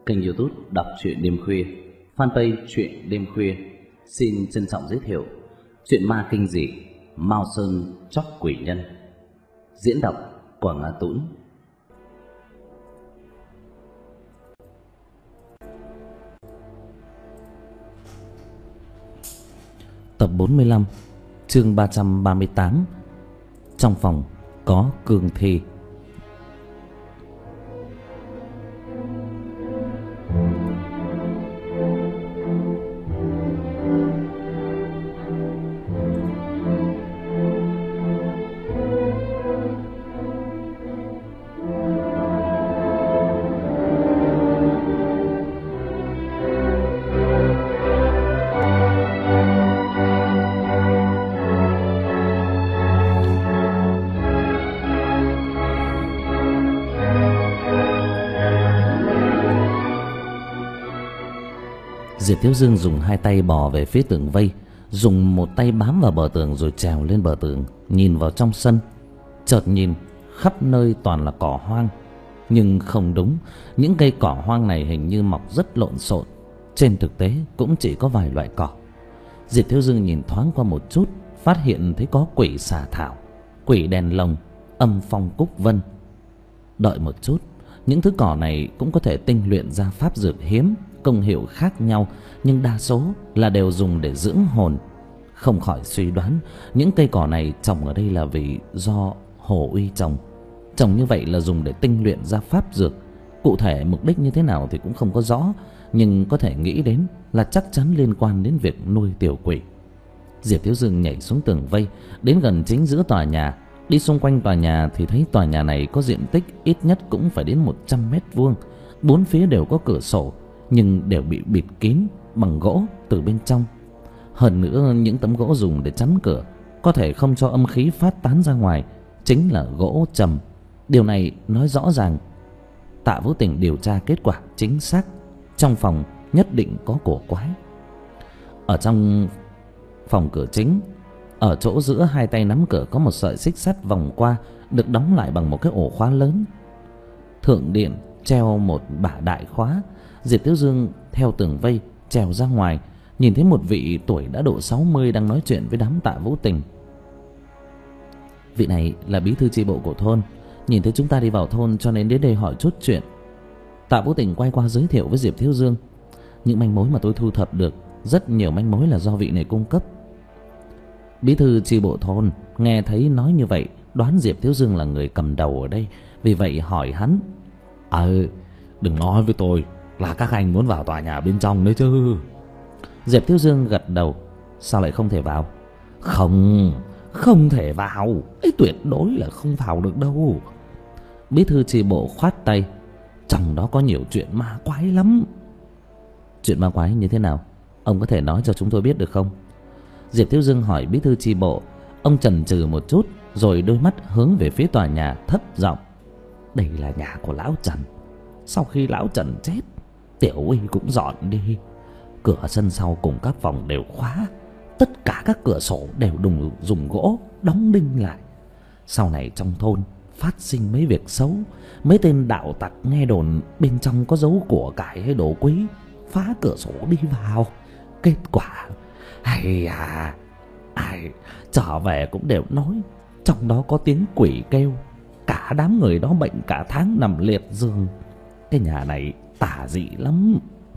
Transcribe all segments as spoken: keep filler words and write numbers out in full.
kênh YouTube Đọc truyện đêm khuya, fanpage truyện đêm khuya xin trân trọng giới thiệu truyện ma kinh dị Mao Sơn Chóc Quỷ Nhân, diễn đọc của Ngà Tũng. Tập bốn mươi lăm, chương ba trăm ba mươi tám. Trong phòng có cương thi. Diệp Thiếu Dương dùng hai tay bò về phía tường vây, dùng một tay bám vào bờ tường rồi trèo lên bờ tường, nhìn vào trong sân. Chợt nhìn khắp nơi toàn là cỏ hoang, nhưng không đúng, những cây cỏ hoang này hình như mọc rất lộn xộn. Trên thực tế cũng chỉ có vài loại cỏ. Diệp Thiếu Dương nhìn thoáng qua một chút, phát hiện thấy có quỷ xà thảo, quỷ đèn lồng, âm phong cúc vân. Đợi một chút, những thứ cỏ này cũng có thể tinh luyện ra pháp dược hiếm, công hiệu khác nhau, nhưng đa số là đều dùng để dưỡng hồn. Không khỏi suy đoán những cây cỏ này trồng ở đây là vì do Hồ Uy trồng. Trồng như vậy là dùng để tinh luyện ra pháp dược. Cụ thể mục đích như thế nào thì cũng không có rõ, nhưng có thể nghĩ đến là chắc chắn liên quan đến việc nuôi tiểu quỷ. Diệp Thiếu Dương nhảy xuống tường vây, đến gần chính giữa tòa nhà. Đi xung quanh tòa nhà thì thấy tòa nhà này có diện tích ít nhất cũng phải đến một trăm mét vuông. Bốn phía đều có cửa sổ, nhưng đều bị bịt kín bằng gỗ từ bên trong. Hơn nữa, những tấm gỗ dùng để chắn cửa có thể không cho âm khí phát tán ra ngoài, chính là gỗ trầm. Điều này nói rõ ràng Tạ Vũ Tình điều tra kết quả chính xác, trong phòng nhất định có cổ quái. Ở trong phòng cửa chính, ở chỗ giữa hai tay nắm cửa có một sợi xích sắt vòng qua, được đóng lại bằng một cái ổ khóa lớn. Thượng điện treo một bả đại khóa. Diệp Thiếu Dương theo tường vây trèo ra ngoài, nhìn thấy một vị tuổi đã độ sáu mươi đang nói chuyện với đám Tạ Vũ Tình. Vị này là bí thư chi bộ của thôn, nhìn thấy chúng ta đi vào thôn cho nên đến đây hỏi chút chuyện. Tạ Vũ Tình quay qua giới thiệu với Diệp Thiếu Dương. Những manh mối mà tôi thu thập được, rất nhiều manh mối là do vị này cung cấp. Bí thư chi bộ thôn nghe thấy nói như vậy, đoán Diệp Thiếu Dương là người cầm đầu ở đây, vì vậy hỏi hắn: Ờ, đừng nói với tôi là các anh muốn vào tòa nhà bên trong đấy chứ. Diệp Thiếu Dương gật đầu. Sao lại không thể vào? Không, không thể vào, ấy tuyệt đối là không vào được đâu. Bí thư chi bộ khoát tay. Trong đó có nhiều chuyện ma quái lắm. Chuyện ma quái như thế nào? Ông có thể nói cho chúng tôi biết được không? Diệp Thiếu Dương hỏi bí thư chi bộ. Ông chần chừ một chút, rồi đôi mắt hướng về phía tòa nhà thấp giọng: Đây là nhà của lão Trần. Sau khi lão Trần chết, Tiểu Uy cũng dọn đi. Cửa sân sau cùng các phòng đều khóa, tất cả các cửa sổ đều đùng dùng gỗ đóng đinh lại. Sau này trong thôn phát sinh mấy việc xấu, mấy tên đạo tặc nghe đồn bên trong có dấu của cải hay đồ quý, phá cửa sổ đi vào. Kết quả hay à, ai trở về cũng đều nói trong đó có tiếng quỷ kêu. Cả đám người đó bệnh cả tháng nằm liệt giường. Cái nhà này tà dị lắm.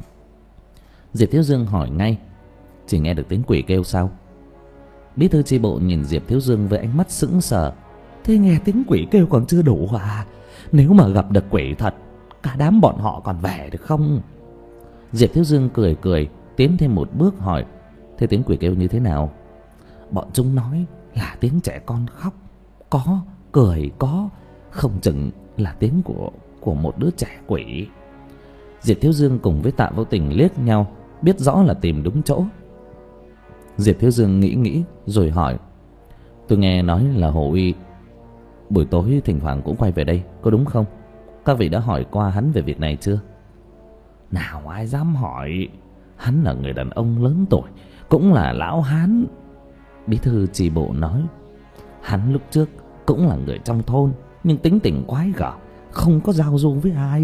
Diệp Thiếu Dương hỏi ngay: Chỉ nghe được tiếng quỷ kêu sao? Bí thư chi bộ nhìn Diệp Thiếu Dương với ánh mắt sững sờ. Thế nghe tiếng quỷ kêu còn chưa đủ à? Nếu mà gặp được quỷ thật, cả đám bọn họ còn về được không? Diệp Thiếu Dương cười cười, tiến thêm một bước hỏi: Thế tiếng quỷ kêu như thế nào? Bọn chúng nói là tiếng trẻ con khóc, có cười, có không chừng là tiếng của của một đứa trẻ quỷ. Diệp Thiếu Dương cùng với Tạ Vũ Tình liếc nhau, biết rõ là tìm đúng chỗ. Diệp Thiếu Dương nghĩ nghĩ rồi hỏi: Tôi nghe nói là Hồ Uy buổi tối thỉnh thoảng cũng quay về đây, có đúng không? Các vị đã hỏi qua hắn về việc này chưa? Nào ai dám hỏi. Hắn là người đàn ông lớn tuổi, cũng là lão hán. Bí thư chi bộ nói: Hắn lúc trước cũng là người trong thôn, nhưng tính tình quái gở, không có giao du với ai.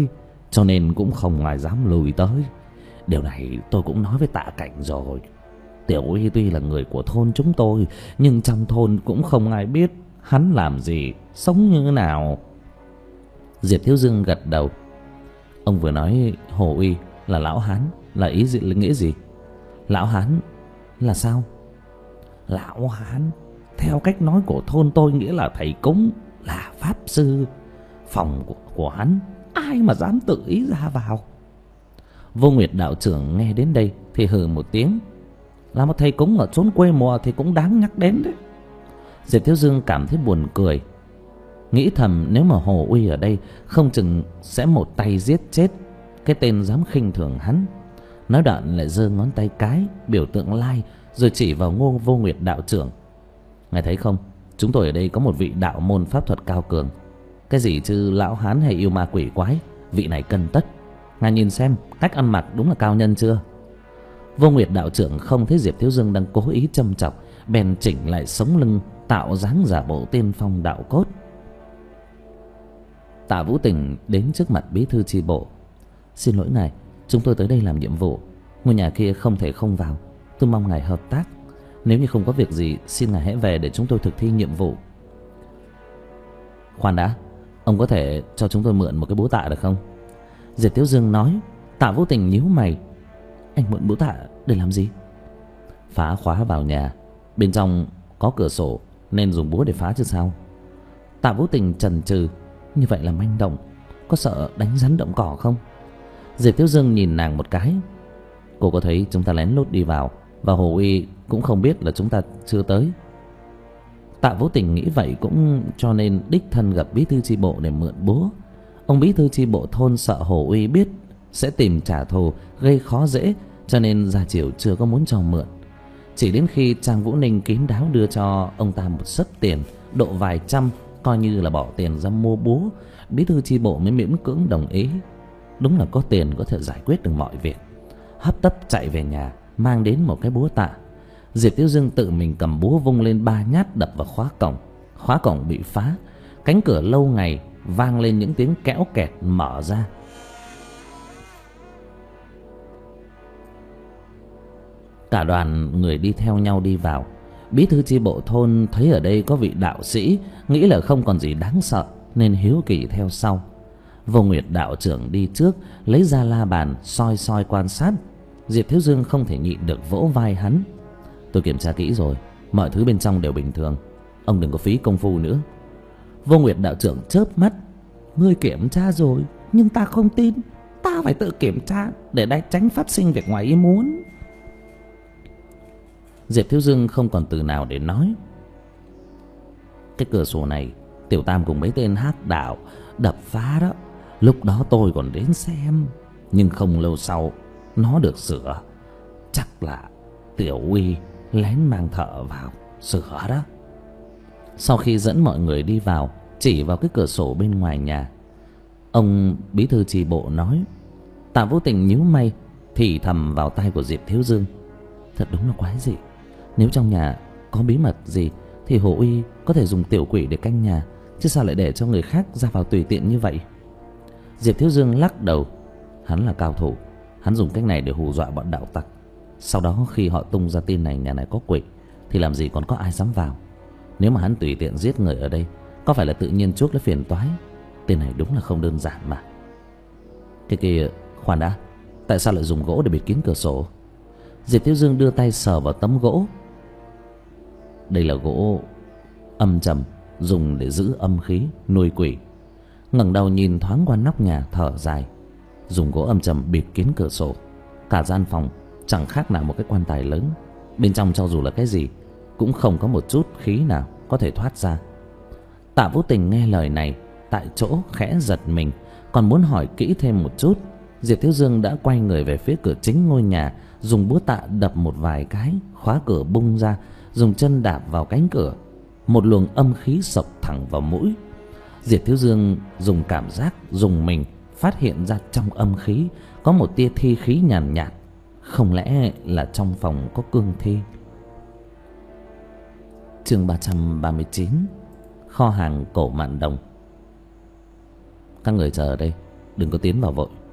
cho nên cũng không ai dám lùi tới. Điều này tôi cũng nói với Tạ Cảnh rồi. Tiểu Uy tuy là người của thôn chúng tôi, nhưng trong thôn cũng không ai biết hắn làm gì, sống như thế nào. Diệp Thiếu Dương gật đầu. Ông vừa nói Hồ Uy là lão hán, là ý gì, là nghĩa gì? Lão hán là sao? Lão hán theo cách nói của thôn tôi nghĩa là thầy cúng, là pháp sư. Phòng của, của hắn ai mà dám tự ý ra vào. Vô Nguyệt đạo trưởng nghe đến đây thì hừ một tiếng. Là một thầy cúng ở chốn quê mùa thì cũng đáng nhắc đến đấy. Diệp Thiếu Dương cảm thấy buồn cười, nghĩ thầm nếu mà Hồ Uy ở đây không chừng sẽ một tay giết chết cái tên dám khinh thường hắn. Nói đoạn lại giơ ngón tay cái biểu tượng lai, rồi chỉ vào Ngô Vô Nguyệt đạo trưởng. Ngài thấy không, chúng tôi ở đây có một vị đạo môn pháp thuật cao cường. Cái gì chứ lão hán hay yêu ma quỷ quái, vị này cân tất. Ngài nhìn xem cách ăn mặc đúng là cao nhân chưa? Vô Nguyệt đạo trưởng không thấy Diệp Thiếu Dương đang cố ý châm chọc, bèn chỉnh lại sống lưng, tạo dáng giả bộ tiên phong đạo cốt. Tạ Vũ Tình đến trước mặt bí thư chi bộ. Xin lỗi ngài, chúng tôi tới đây làm nhiệm vụ, ngôi nhà kia không thể không vào. Tôi mong ngài hợp tác. Nếu như không có việc gì, xin ngài hãy về để chúng tôi thực thi nhiệm vụ. Khoan đã, ông có thể cho chúng tôi mượn một cái búa tạ được không? Diệp Thiếu Dương nói. Tạ Vũ Tình nhíu mày. Anh mượn búa tạ để làm gì? Phá khóa vào nhà, bên trong có cửa sổ nên dùng búa để phá chứ sao? Tạ Vũ Tình chần chừ. Như vậy là manh động, có sợ đánh rắn động cỏ không? Diệp Thiếu Dương nhìn nàng một cái. Cô có thấy chúng ta lén lút đi vào, và Hồ Uy cũng không biết là chúng ta chưa tới. Tạ Vũ Tình nghĩ vậy cũng cho nên đích thân gặp bí thư chi bộ để mượn búa. Ông bí thư chi bộ thôn sợ Hồ Uy biết sẽ tìm trả thù, gây khó dễ, cho nên ra chiều chưa có muốn cho mượn. Chỉ đến khi Trang Vũ Ninh kín đáo đưa cho ông ta một xấp tiền độ vài trăm, coi như là bỏ tiền ra mua búa, bí thư chi bộ mới miễn cưỡng đồng ý. Đúng là có tiền có thể giải quyết được mọi việc. Hấp tấp chạy về nhà, mang đến một cái búa tạ. Diệp Thiếu Dương tự mình cầm búa vung lên ba nhát đập vào khóa cổng. Khóa cổng bị phá, cánh cửa lâu ngày vang lên những tiếng kéo kẹt mở ra. Cả đoàn người đi theo nhau đi vào. Bí thư chi bộ thôn thấy ở đây có vị đạo sĩ, nghĩ là không còn gì đáng sợ nên hiếu kỳ theo sau. Vô Nguyệt đạo trưởng đi trước, lấy ra la bàn soi soi quan sát. Diệp Thiếu Dương không thể nhịn được vỗ vai hắn. Tôi kiểm tra kỹ rồi, mọi thứ bên trong đều bình thường, ông đừng có phí công phu nữa. Vô Nguyệt đạo trưởng chớp mắt. Ngươi kiểm tra rồi, nhưng ta không tin. Ta phải tự kiểm tra để đai tránh phát sinh việc ngoài ý muốn. Diệp Thiếu Dương không còn từ nào để nói. Cái cửa sổ này Tiểu Tam cùng mấy tên hắc đạo đập phá đó. Lúc đó tôi còn đến xem, nhưng không lâu sau nó được sửa. Chắc là Tiểu Uy lén mang thợ vào sửa đó. Sau khi dẫn mọi người đi vào, chỉ vào cái cửa sổ bên ngoài nhà, ông bí thư chi bộ nói. Tạ Vũ Tình nhíu mày, thì thầm vào tai của Diệp Thiếu Dương. Thật đúng là quái dị. Nếu trong nhà có bí mật gì thì Hồ Uy có thể dùng tiểu quỷ để canh nhà, chứ sao lại để cho người khác ra vào tùy tiện như vậy? Diệp Thiếu Dương lắc đầu. Hắn là cao thủ, hắn dùng cách này để hù dọa bọn đạo tặc. Sau đó khi họ tung ra tin này nhà này có quỷ thì làm gì còn có ai dám vào. Nếu mà hắn tùy tiện giết người ở đây, có phải là tự nhiên chuốc lấy phiền toái. Tên này đúng là không đơn giản mà. Cái kia, khoan đã, tại sao lại dùng gỗ để bịt kín cửa sổ? Diệp Thiếu Dương đưa tay sờ vào tấm gỗ. Đây là gỗ âm trầm, dùng để giữ âm khí, nuôi quỷ. Ngẩng đầu nhìn thoáng qua nóc nhà, thở dài. Dùng gỗ âm trầm bịt kín cửa sổ, cả gian phòng chẳng khác nào một cái quan tài lớn. Bên trong cho dù là cái gì cũng không có một chút khí nào có thể thoát ra. Tạ Vũ Tình nghe lời này, tại chỗ khẽ giật mình, còn muốn hỏi kỹ thêm một chút. Diệp Thiếu Dương đã quay người về phía cửa chính ngôi nhà, dùng búa tạ đập một vài cái, khóa cửa bung ra, dùng chân đạp vào cánh cửa. Một luồng âm khí xộc thẳng vào mũi. Diệp Thiếu Dương dùng cảm giác dùng mình, phát hiện ra trong âm khí có một tia thi khí nhàn nhạt, nhạt. Không lẽ là trong phòng có cương thi? Chương ba trăm ba mươi chín. Kho hàng cổ Mạn Đồng. Các người chờ ở đây, đừng có tiến vào vội.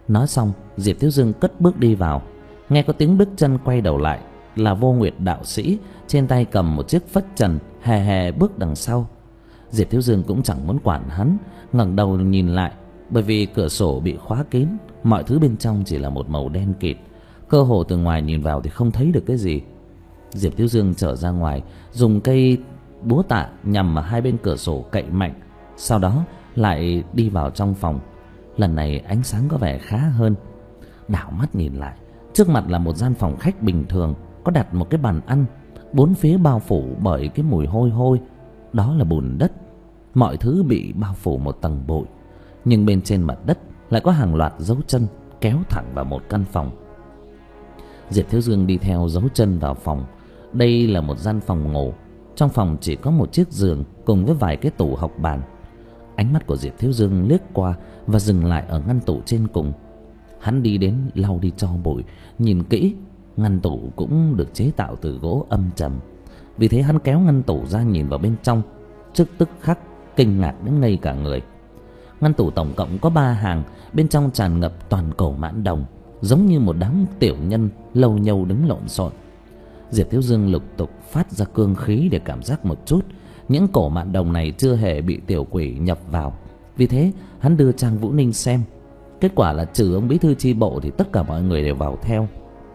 Nói xong, Diệp Thiếu Dương cất bước đi vào. Nghe có tiếng bước chân, quay đầu lại là Vô Nguyệt đạo sĩ, trên tay cầm một chiếc phất trần, hề hề bước đằng sau. Diệp Thiếu Dương cũng chẳng muốn quản hắn, ngẩng đầu nhìn lại. Bởi vì cửa sổ bị khóa kín, mọi thứ bên trong chỉ là một màu đen kịt, cơ hồ từ ngoài nhìn vào thì không thấy được cái gì. Diệp Thiếu Dương trở ra ngoài, dùng cây búa tạ nhằm vào hai bên cửa sổ cậy mạnh, sau đó lại đi vào trong phòng. Lần này ánh sáng có vẻ khá hơn. Đảo mắt nhìn lại, trước mặt là một gian phòng khách bình thường, có đặt một cái bàn ăn, bốn phía bao phủ bởi cái mùi hôi hôi, đó là bùn đất. Mọi thứ bị bao phủ một tầng bụi, nhưng bên trên mặt đất lại có hàng loạt dấu chân kéo thẳng vào một căn phòng. Diệp Thiếu Dương đi theo dấu chân vào phòng. Đây là một gian phòng ngủ. Trong phòng chỉ có một chiếc giường cùng với vài cái tủ học bàn. Ánh mắt của Diệp Thiếu Dương liếc qua và dừng lại ở ngăn tủ trên cùng. Hắn đi đến lau đi tro bụi, nhìn kỹ, ngăn tủ cũng được chế tạo từ gỗ âm trầm. Vì thế hắn kéo ngăn tủ ra nhìn vào bên trong, trước tức khắc kinh ngạc đến ngây cả người. Ngăn tủ tổng cộng có ba hàng, bên trong tràn ngập toàn cổ mãn đồng, giống như một đám tiểu nhân lâu nhâu đứng lộn xộn. Diệp Thiếu Dương lục tục phát ra cương khí để cảm giác một chút. Những cổ mạn đồng này chưa hề bị tiểu quỷ nhập vào. Vì thế hắn đưa Trang Vũ Ninh xem. Kết quả là trừ ông bí thư chi bộ thì tất cả mọi người đều vào theo.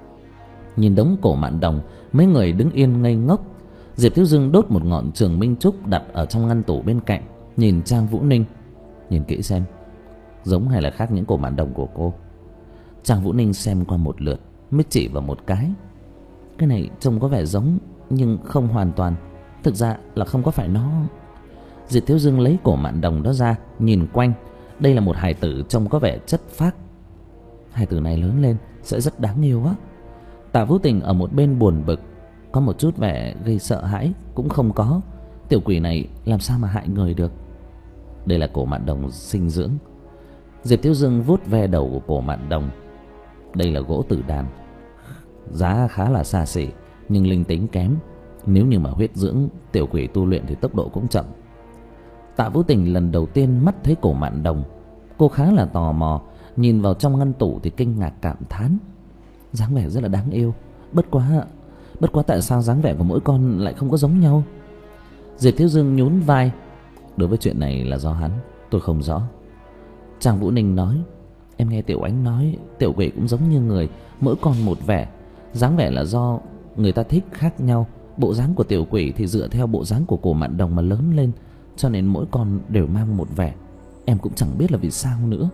Nhìn đống cổ mạn đồng, mấy người đứng yên ngây ngốc. Diệp Thiếu Dương đốt một ngọn trường minh trúc đặt ở trong ngăn tủ bên cạnh, nhìn Trang Vũ Ninh. Nhìn kỹ xem, giống hay là khác những cổ mạn đồng của cô? Trang Vũ Ninh xem qua một lượt mới chỉ vào một cái. Cái này trông có vẻ giống nhưng không hoàn toàn. Thực ra là không có phải nó. Diệp Thiếu Dương lấy cổ mạn đồng đó ra, nhìn quanh. Đây là một hài tử trông có vẻ chất phác. Hài tử này lớn lên sẽ rất đáng yêu á. Tạ Vũ Tình ở một bên buồn bực, có một chút vẻ gây sợ hãi cũng không có. Tiểu quỷ này làm sao mà hại người được. Đây là cổ mạn đồng sinh dưỡng. Diệp Thiếu Dương vuốt ve đầu của cổ mạn đồng. Đây là gỗ tử đàn, giá khá là xa xỉ nhưng linh tính kém. Nếu như mà huyết dưỡng tiểu quỷ tu luyện thì tốc độ cũng chậm. Tạ Vũ Tình lần đầu tiên mắt thấy cổ mạn đồng, cô khá là tò mò, nhìn vào trong ngăn tủ thì kinh ngạc cảm thán. Dáng vẻ rất là đáng yêu. Bất quá Bất quá tại sao dáng vẻ của mỗi con lại không có giống nhau? Diệp Thiếu Dương nhún vai. Đối với chuyện này là do hắn, tôi không rõ. Trang Vũ Ninh nói, em nghe Tiểu Ánh nói tiểu quỷ cũng giống như người, mỗi con một vẻ. Dáng vẻ là do người ta thích khác nhau. Bộ dáng của tiểu quỷ thì dựa theo bộ dáng của cổ mạn đồng mà lớn lên, cho nên mỗi con đều mang một vẻ. Em cũng chẳng biết là vì sao nữa.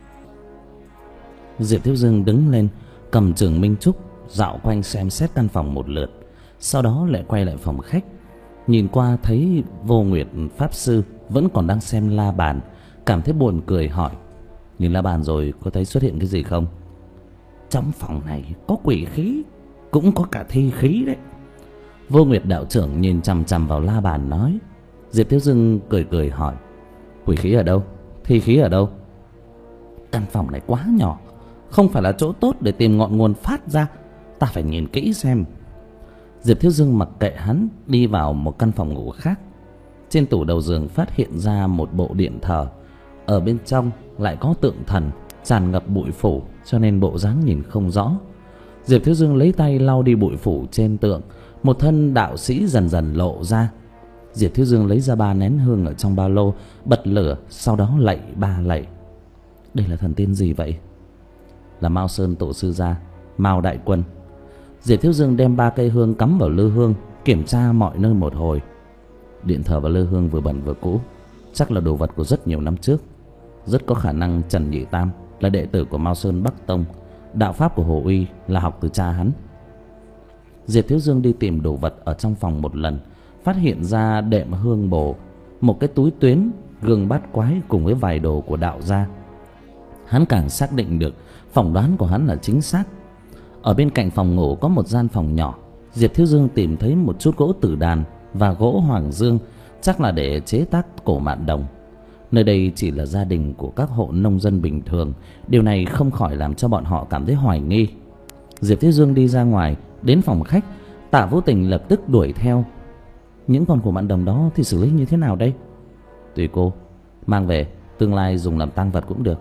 Diệp Thiếu Dương đứng lên, cầm trường minh trúc, dạo quanh xem xét căn phòng một lượt. Sau đó lại quay lại phòng khách, nhìn qua thấy Vô Nguyệt pháp sư vẫn còn đang xem la bàn, cảm thấy buồn cười hỏi, nhìn la bàn rồi có thấy xuất hiện cái gì không? Trong phòng này có quỷ khí, cũng có cả thi khí đấy. Vô Nguyệt đạo trưởng nhìn chằm chằm vào la bàn nói. Diệp Thiếu Dương cười cười hỏi, quỷ khí ở đâu, thi khí ở đâu? Căn phòng này quá nhỏ, không phải là chỗ tốt để tìm ngọn nguồn phát ra, ta phải nhìn kỹ xem. Diệp Thiếu Dương mặc kệ hắn, đi vào một căn phòng ngủ khác. Trên tủ đầu giường phát hiện ra một bộ điện thờ. Ở bên trong lại có tượng thần tràn ngập bụi phủ, cho nên bộ dáng nhìn không rõ. Diệp Thiếu Dương lấy tay lau đi bụi phủ trên tượng. Một thân đạo sĩ dần dần lộ ra. Diệp Thiếu Dương lấy ra ba nén hương ở trong ba lô, bật lửa, sau đó lạy ba lạy. Đây là thần tiên gì vậy? Là Mao Sơn tổ sư gia, Mao đại quân. Diệp Thiếu Dương đem ba cây hương cắm vào lư hương, kiểm tra mọi nơi một hồi. Điện thờ và lư hương vừa bẩn vừa cũ, chắc là đồ vật của rất nhiều năm trước. Rất có khả năng Trần Nhị Tam là đệ tử của Mao Sơn Bắc Tông. Đạo pháp của Hồ Uy là học từ cha hắn. Diệp Thiếu Dương đi tìm đồ vật ở trong phòng một lần, phát hiện ra đệm hương bồ, một cái túi tuyến, gương bát quái cùng với vài đồ của đạo gia. Hắn càng xác định được phỏng đoán của hắn là chính xác. Ở bên cạnh phòng ngủ có một gian phòng nhỏ. Diệp Thiếu Dương tìm thấy một chút gỗ tử đàn và gỗ hoàng dương, chắc là để chế tác cổ mạn đồng. Nơi đây chỉ là gia đình của các hộ nông dân bình thường. Điều này không khỏi làm cho bọn họ cảm thấy hoài nghi. Diệp Thiếu Dương đi ra ngoài, đến phòng khách. Tạ Vũ Tình lập tức đuổi theo. Những con cổ mạn đồng đó thì xử lý như thế nào đây? Tùy cô, mang về tương lai dùng làm tang vật cũng được.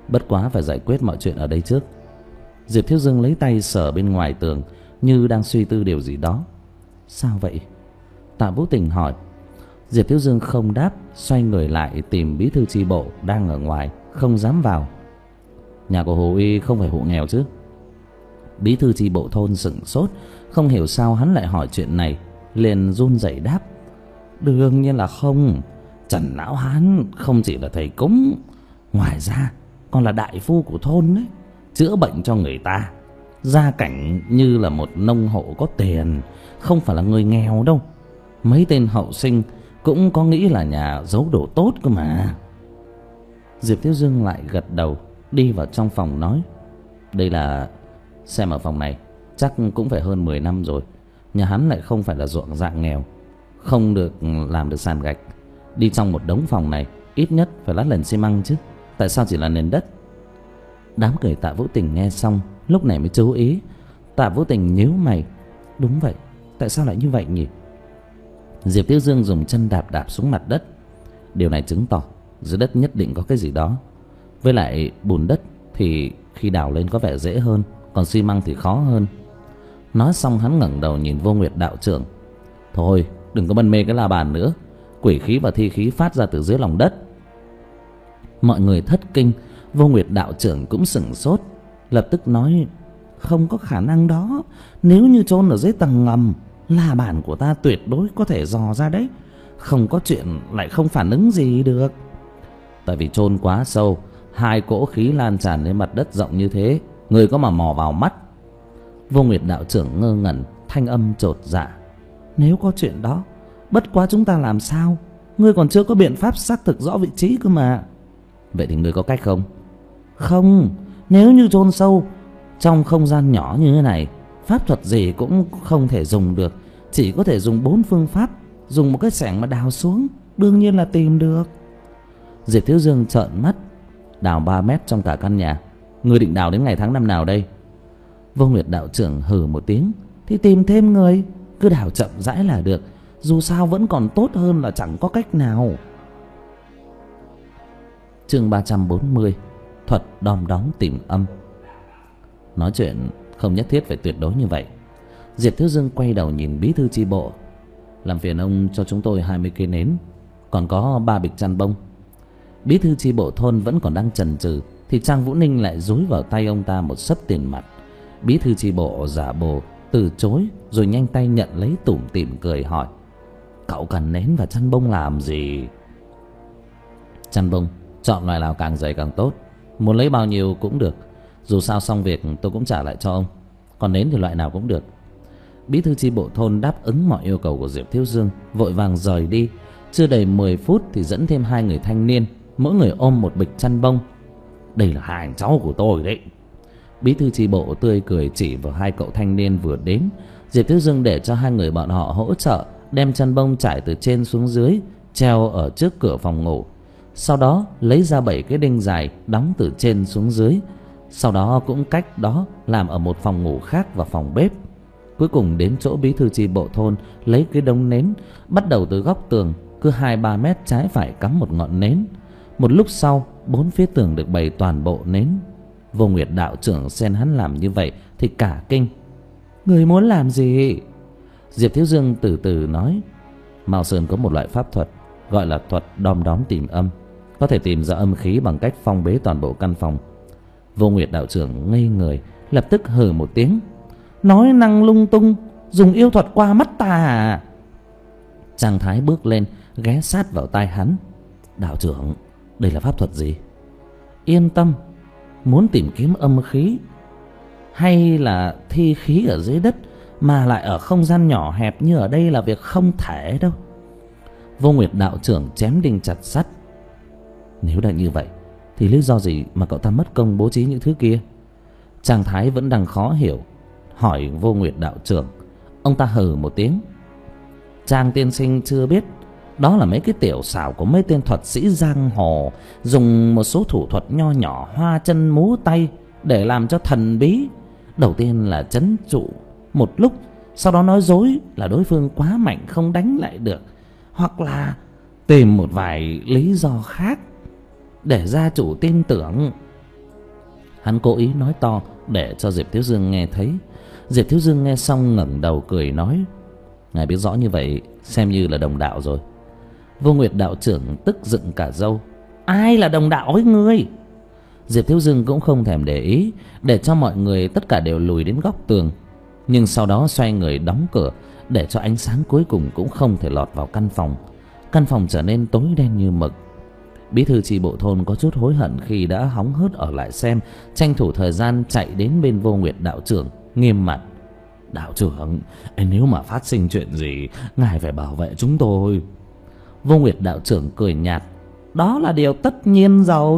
Bất quá phải giải quyết mọi chuyện ở đây trước. Diệp Thiếu Dương lấy tay sờ bên ngoài tường, như đang suy tư điều gì đó. Sao vậy? Tạ Vũ Tình hỏi. Diệp Thiếu Dương không đáp, xoay người lại tìm bí thư chi bộ đang ở ngoài, không dám vào. Nhà của Hồ Uy không phải hộ nghèo chứ? Bí thư chi bộ thôn sững sốt, không hiểu sao hắn lại hỏi chuyện này, liền run rẩy đáp. Đương nhiên là không. Trần Lão Hán không chỉ là thầy cúng, ngoài ra còn là đại phu của thôn đấy, chữa bệnh cho người ta. Gia cảnh như là một nông hộ có tiền, không phải là người nghèo đâu. Mấy tên hậu sinh cũng có nghĩ là nhà giấu đồ tốt cơ mà. Diệp Thiếu Dương lại gật đầu, đi vào trong phòng nói. Đây là... xem ở phòng này chắc cũng phải hơn mười năm rồi. Nhà hắn lại không phải là ruộng dạng nghèo, không được làm được sàn gạch. Đi trong một đống phòng này ít nhất phải lát nền xi măng chứ, tại sao chỉ là nền đất? Đám người Tạ Vũ Tình nghe xong lúc này mới chú ý. Tạ Vũ Tình nhíu mày. Đúng vậy, tại sao lại như vậy nhỉ? Diệp Thiếu Dương dùng chân đạp đạp xuống mặt đất. Điều này chứng tỏ dưới đất nhất định có cái gì đó. Với lại bùn đất thì khi đào lên có vẻ dễ hơn, còn xi măng thì khó hơn. Nói xong hắn ngẩng đầu nhìn Vô Nguyệt đạo trưởng. Thôi đừng có mân mê cái la bàn nữa. Quỷ khí và thi khí phát ra từ dưới lòng đất. Mọi người thất kinh. Vô Nguyệt đạo trưởng cũng sửng sốt, lập tức nói. Không có khả năng đó. Nếu như chôn ở dưới tầng ngầm, la bàn của ta tuyệt đối có thể dò ra đấy. Không có chuyện lại không phản ứng gì được. Tại vì chôn quá sâu, hai cỗ khí lan tràn lên mặt đất rộng như thế, người có mà mò vào mắt. Vô Nguyệt đạo trưởng ngơ ngẩn, thanh âm chột dạ. Nếu có chuyện đó, bất quá chúng ta làm sao? Ngươi còn chưa có biện pháp xác thực rõ vị trí cơ mà. Vậy thì ngươi có cách không? Không, nếu như chôn sâu trong không gian nhỏ như thế này, pháp thuật gì cũng không thể dùng được. Chỉ có thể dùng bốn phương pháp. Dùng một cái xẻng mà đào xuống, đương nhiên là tìm được. Diệp Thiếu Dương trợn mắt. Đào ba mét trong cả căn nhà, ngươi định đào đến ngày tháng năm nào đây? Vô Nguyệt đạo trưởng hừ một tiếng. Thì tìm thêm người, cứ đào chậm rãi là được. Dù sao vẫn còn tốt hơn là chẳng có cách nào. Chương ba trăm bốn mươi. Thuật đom đóm tìm âm. Nói chuyện không nhất thiết phải tuyệt đối như vậy. Diệp Thiếu Dương quay đầu nhìn bí thư chi bộ. Làm phiền ông cho chúng tôi hai mươi cây nến, còn có ba bịch chăn bông. Bí thư chi bộ thôn vẫn còn đang chần chừ, thì Trang Vũ Ninh lại dúi vào tay ông ta một xấp tiền mặt. Bí thư chi bộ giả bồ từ chối, rồi nhanh tay nhận lấy, tủm tỉm cười hỏi. Cậu cần nến và chăn bông làm gì? Chăn bông chọn loại nào càng dày càng tốt, muốn lấy bao nhiêu cũng được. Dù sao xong việc tôi cũng trả lại cho ông. Còn nến thì loại nào cũng được. Bí thư chi bộ thôn đáp ứng mọi yêu cầu của Diệp Thiếu Dương, vội vàng rời đi. Chưa đầy mười phút thì dẫn thêm hai người thanh niên, mỗi người ôm một bịch chăn bông. Đây là hai anh cháu của tôi đấy. Bí thư chi bộ tươi cười chỉ vào hai cậu thanh niên vừa đến. Diệp Thiếu Dương để cho hai người bọn họ hỗ trợ đem chăn bông trải từ trên xuống dưới, treo ở trước cửa phòng ngủ. Sau đó lấy ra bảy cái đinh dài đóng từ trên xuống dưới. Sau đó cũng cách đó làm ở một phòng ngủ khác và phòng bếp. Cuối cùng đến chỗ bí thư chi bộ thôn, lấy cái đống nến, bắt đầu từ góc tường, cứ hai ba mét trái phải cắm một ngọn nến. Một lúc sau, bốn phía tường được bày toàn bộ nến. Vô Nguyệt đạo trưởng xem hắn làm như vậy thì cả kinh. Người muốn làm gì? Diệp Thiếu Dương từ từ nói. Mao Sơn có một loại pháp thuật gọi là thuật đom đóm tìm âm, có thể tìm ra âm khí bằng cách phong bế toàn bộ căn phòng. Vô Nguyệt đạo trưởng ngây người, lập tức hừ một tiếng. Nói năng lung tung, dùng yêu thuật qua mắt ta à? Trang Thái bước lên, ghé sát vào tai hắn. Đạo trưởng, đây là pháp thuật gì? Yên tâm, muốn tìm kiếm âm khí hay là thi khí ở dưới đất, mà lại ở không gian nhỏ hẹp như ở đây là việc không thể đâu. Vô Nguyệt đạo trưởng chém đinh chặt sắt. Nếu đã như vậy thì lý do gì mà cậu ta mất công bố trí những thứ kia? Trang Thái vẫn đang khó hiểu, hỏi Vô Nguyệt đạo trưởng. Ông ta hừ một tiếng. Trang tiên sinh chưa biết, đó là mấy cái tiểu xảo của mấy tên thuật sĩ giang hồ, dùng một số thủ thuật nho nhỏ hoa chân múa tay để làm cho thần bí. Đầu tiên là trấn trụ một lúc, sau đó nói dối là đối phương quá mạnh không đánh lại được, hoặc là tìm một vài lý do khác để gia chủ tin tưởng. Hắn cố ý nói to để cho Diệp Thiếu Dương nghe thấy. Diệp Thiếu Dương nghe xong ngẩng đầu cười nói: ngài biết rõ như vậy xem như là đồng đạo rồi. Vô Nguyệt đạo trưởng tức dựng cả râu: ai là đồng đạo với ngươi? Diệp Thiếu Dương cũng không thèm để ý, để cho mọi người tất cả đều lùi đến góc tường. Nhưng sau đó xoay người đóng cửa, để cho ánh sáng cuối cùng cũng không thể lọt vào căn phòng. Căn phòng trở nên tối đen như mực. Bí thư chi bộ thôn có chút hối hận khi đã hóng hớt ở lại xem, tranh thủ thời gian chạy đến bên Vô Nguyệt đạo trưởng, nghiêm mặt: đạo trưởng, nếu mà phát sinh chuyện gì, ngài phải bảo vệ chúng tôi. Vô Nguyệt đạo trưởng cười nhạt: đó là điều tất nhiên rồi.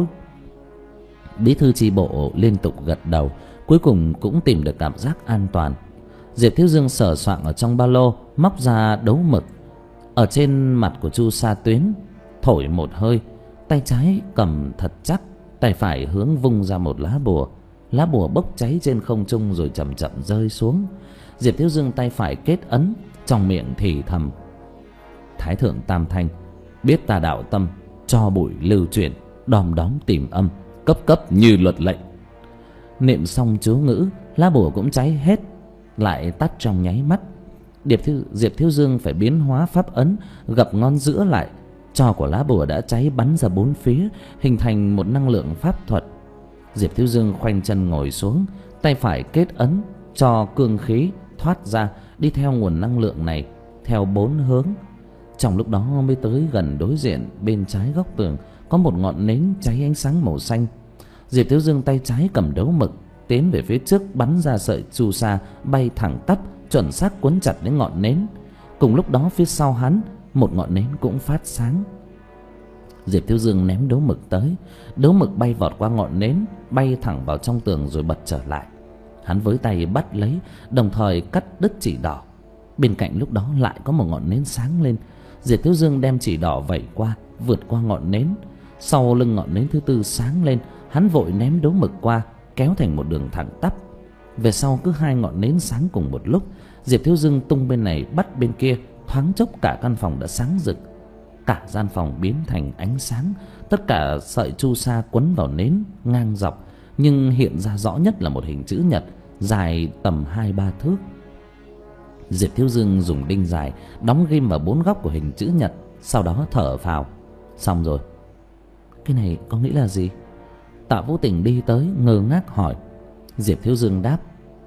Bí thư chi bộ liên tục gật đầu, cuối cùng cũng tìm được cảm giác an toàn. Diệp Thiếu Dương sờ soạng ở trong ba lô, móc ra đấu mực. Ở trên mặt của Chu Sa Tuyến thổi một hơi, tay trái cầm thật chắc, tay phải hướng vung ra một lá bùa. Lá bùa bốc cháy trên không trung rồi chậm chậm rơi xuống. Diệp Thiếu Dương tay phải kết ấn, trong miệng thì thầm: Thái thượng tam thanh, biết ta đạo tâm, cho bụi lưu chuyển, đom đóm tìm âm, cấp cấp như luật lệnh. Niệm xong chú ngữ, lá bùa cũng cháy hết, lại tắt trong nháy mắt. Diệp Thiếu, Diệp Thiếu Dương phải biến hóa pháp ấn, gập ngón giữa lại. Tro của lá bùa đã cháy bắn ra bốn phía, hình thành một năng lượng pháp thuật. Diệp Thiếu Dương khoanh chân ngồi xuống, tay phải kết ấn, cho cương khí thoát ra, đi theo nguồn năng lượng này theo bốn hướng. Trong lúc đó mới tới gần đối diện bên trái góc tường có một ngọn nến cháy ánh sáng màu xanh. Diệp Thiếu Dương tay trái cầm đấu mực, tiến về phía trước bắn ra sợi chu sa bay thẳng tắp, chuẩn xác quấn chặt đến ngọn nến. Cùng lúc đó phía sau hắn, một ngọn nến cũng phát sáng. Diệp Thiếu Dương ném đấu mực tới, đấu mực bay vọt qua ngọn nến, bay thẳng vào trong tường rồi bật trở lại. Hắn với tay bắt lấy, đồng thời cắt đứt chỉ đỏ. Bên cạnh lúc đó lại có một ngọn nến sáng lên. Diệp Thiếu Dương đem chỉ đỏ vẩy qua, vượt qua ngọn nến. Sau lưng ngọn nến thứ tư sáng lên, hắn vội ném đấu mực qua, kéo thành một đường thẳng tắp. Về sau cứ hai ngọn nến sáng cùng một lúc, Diệp Thiếu Dương tung bên này bắt bên kia, thoáng chốc cả căn phòng đã sáng rực. Cả gian phòng biến thành ánh sáng, tất cả sợi chu sa quấn vào nến ngang dọc, nhưng hiện ra rõ nhất là một hình chữ nhật dài tầm hai ba thước. Diệp Thiếu Dương dùng đinh dài đóng ghim vào bốn góc của hình chữ nhật, sau đó thở phào: xong rồi. Cái này có nghĩa là gì? Tạ Vũ Tình đi tới ngơ ngác hỏi. Diệp Thiếu Dương đáp: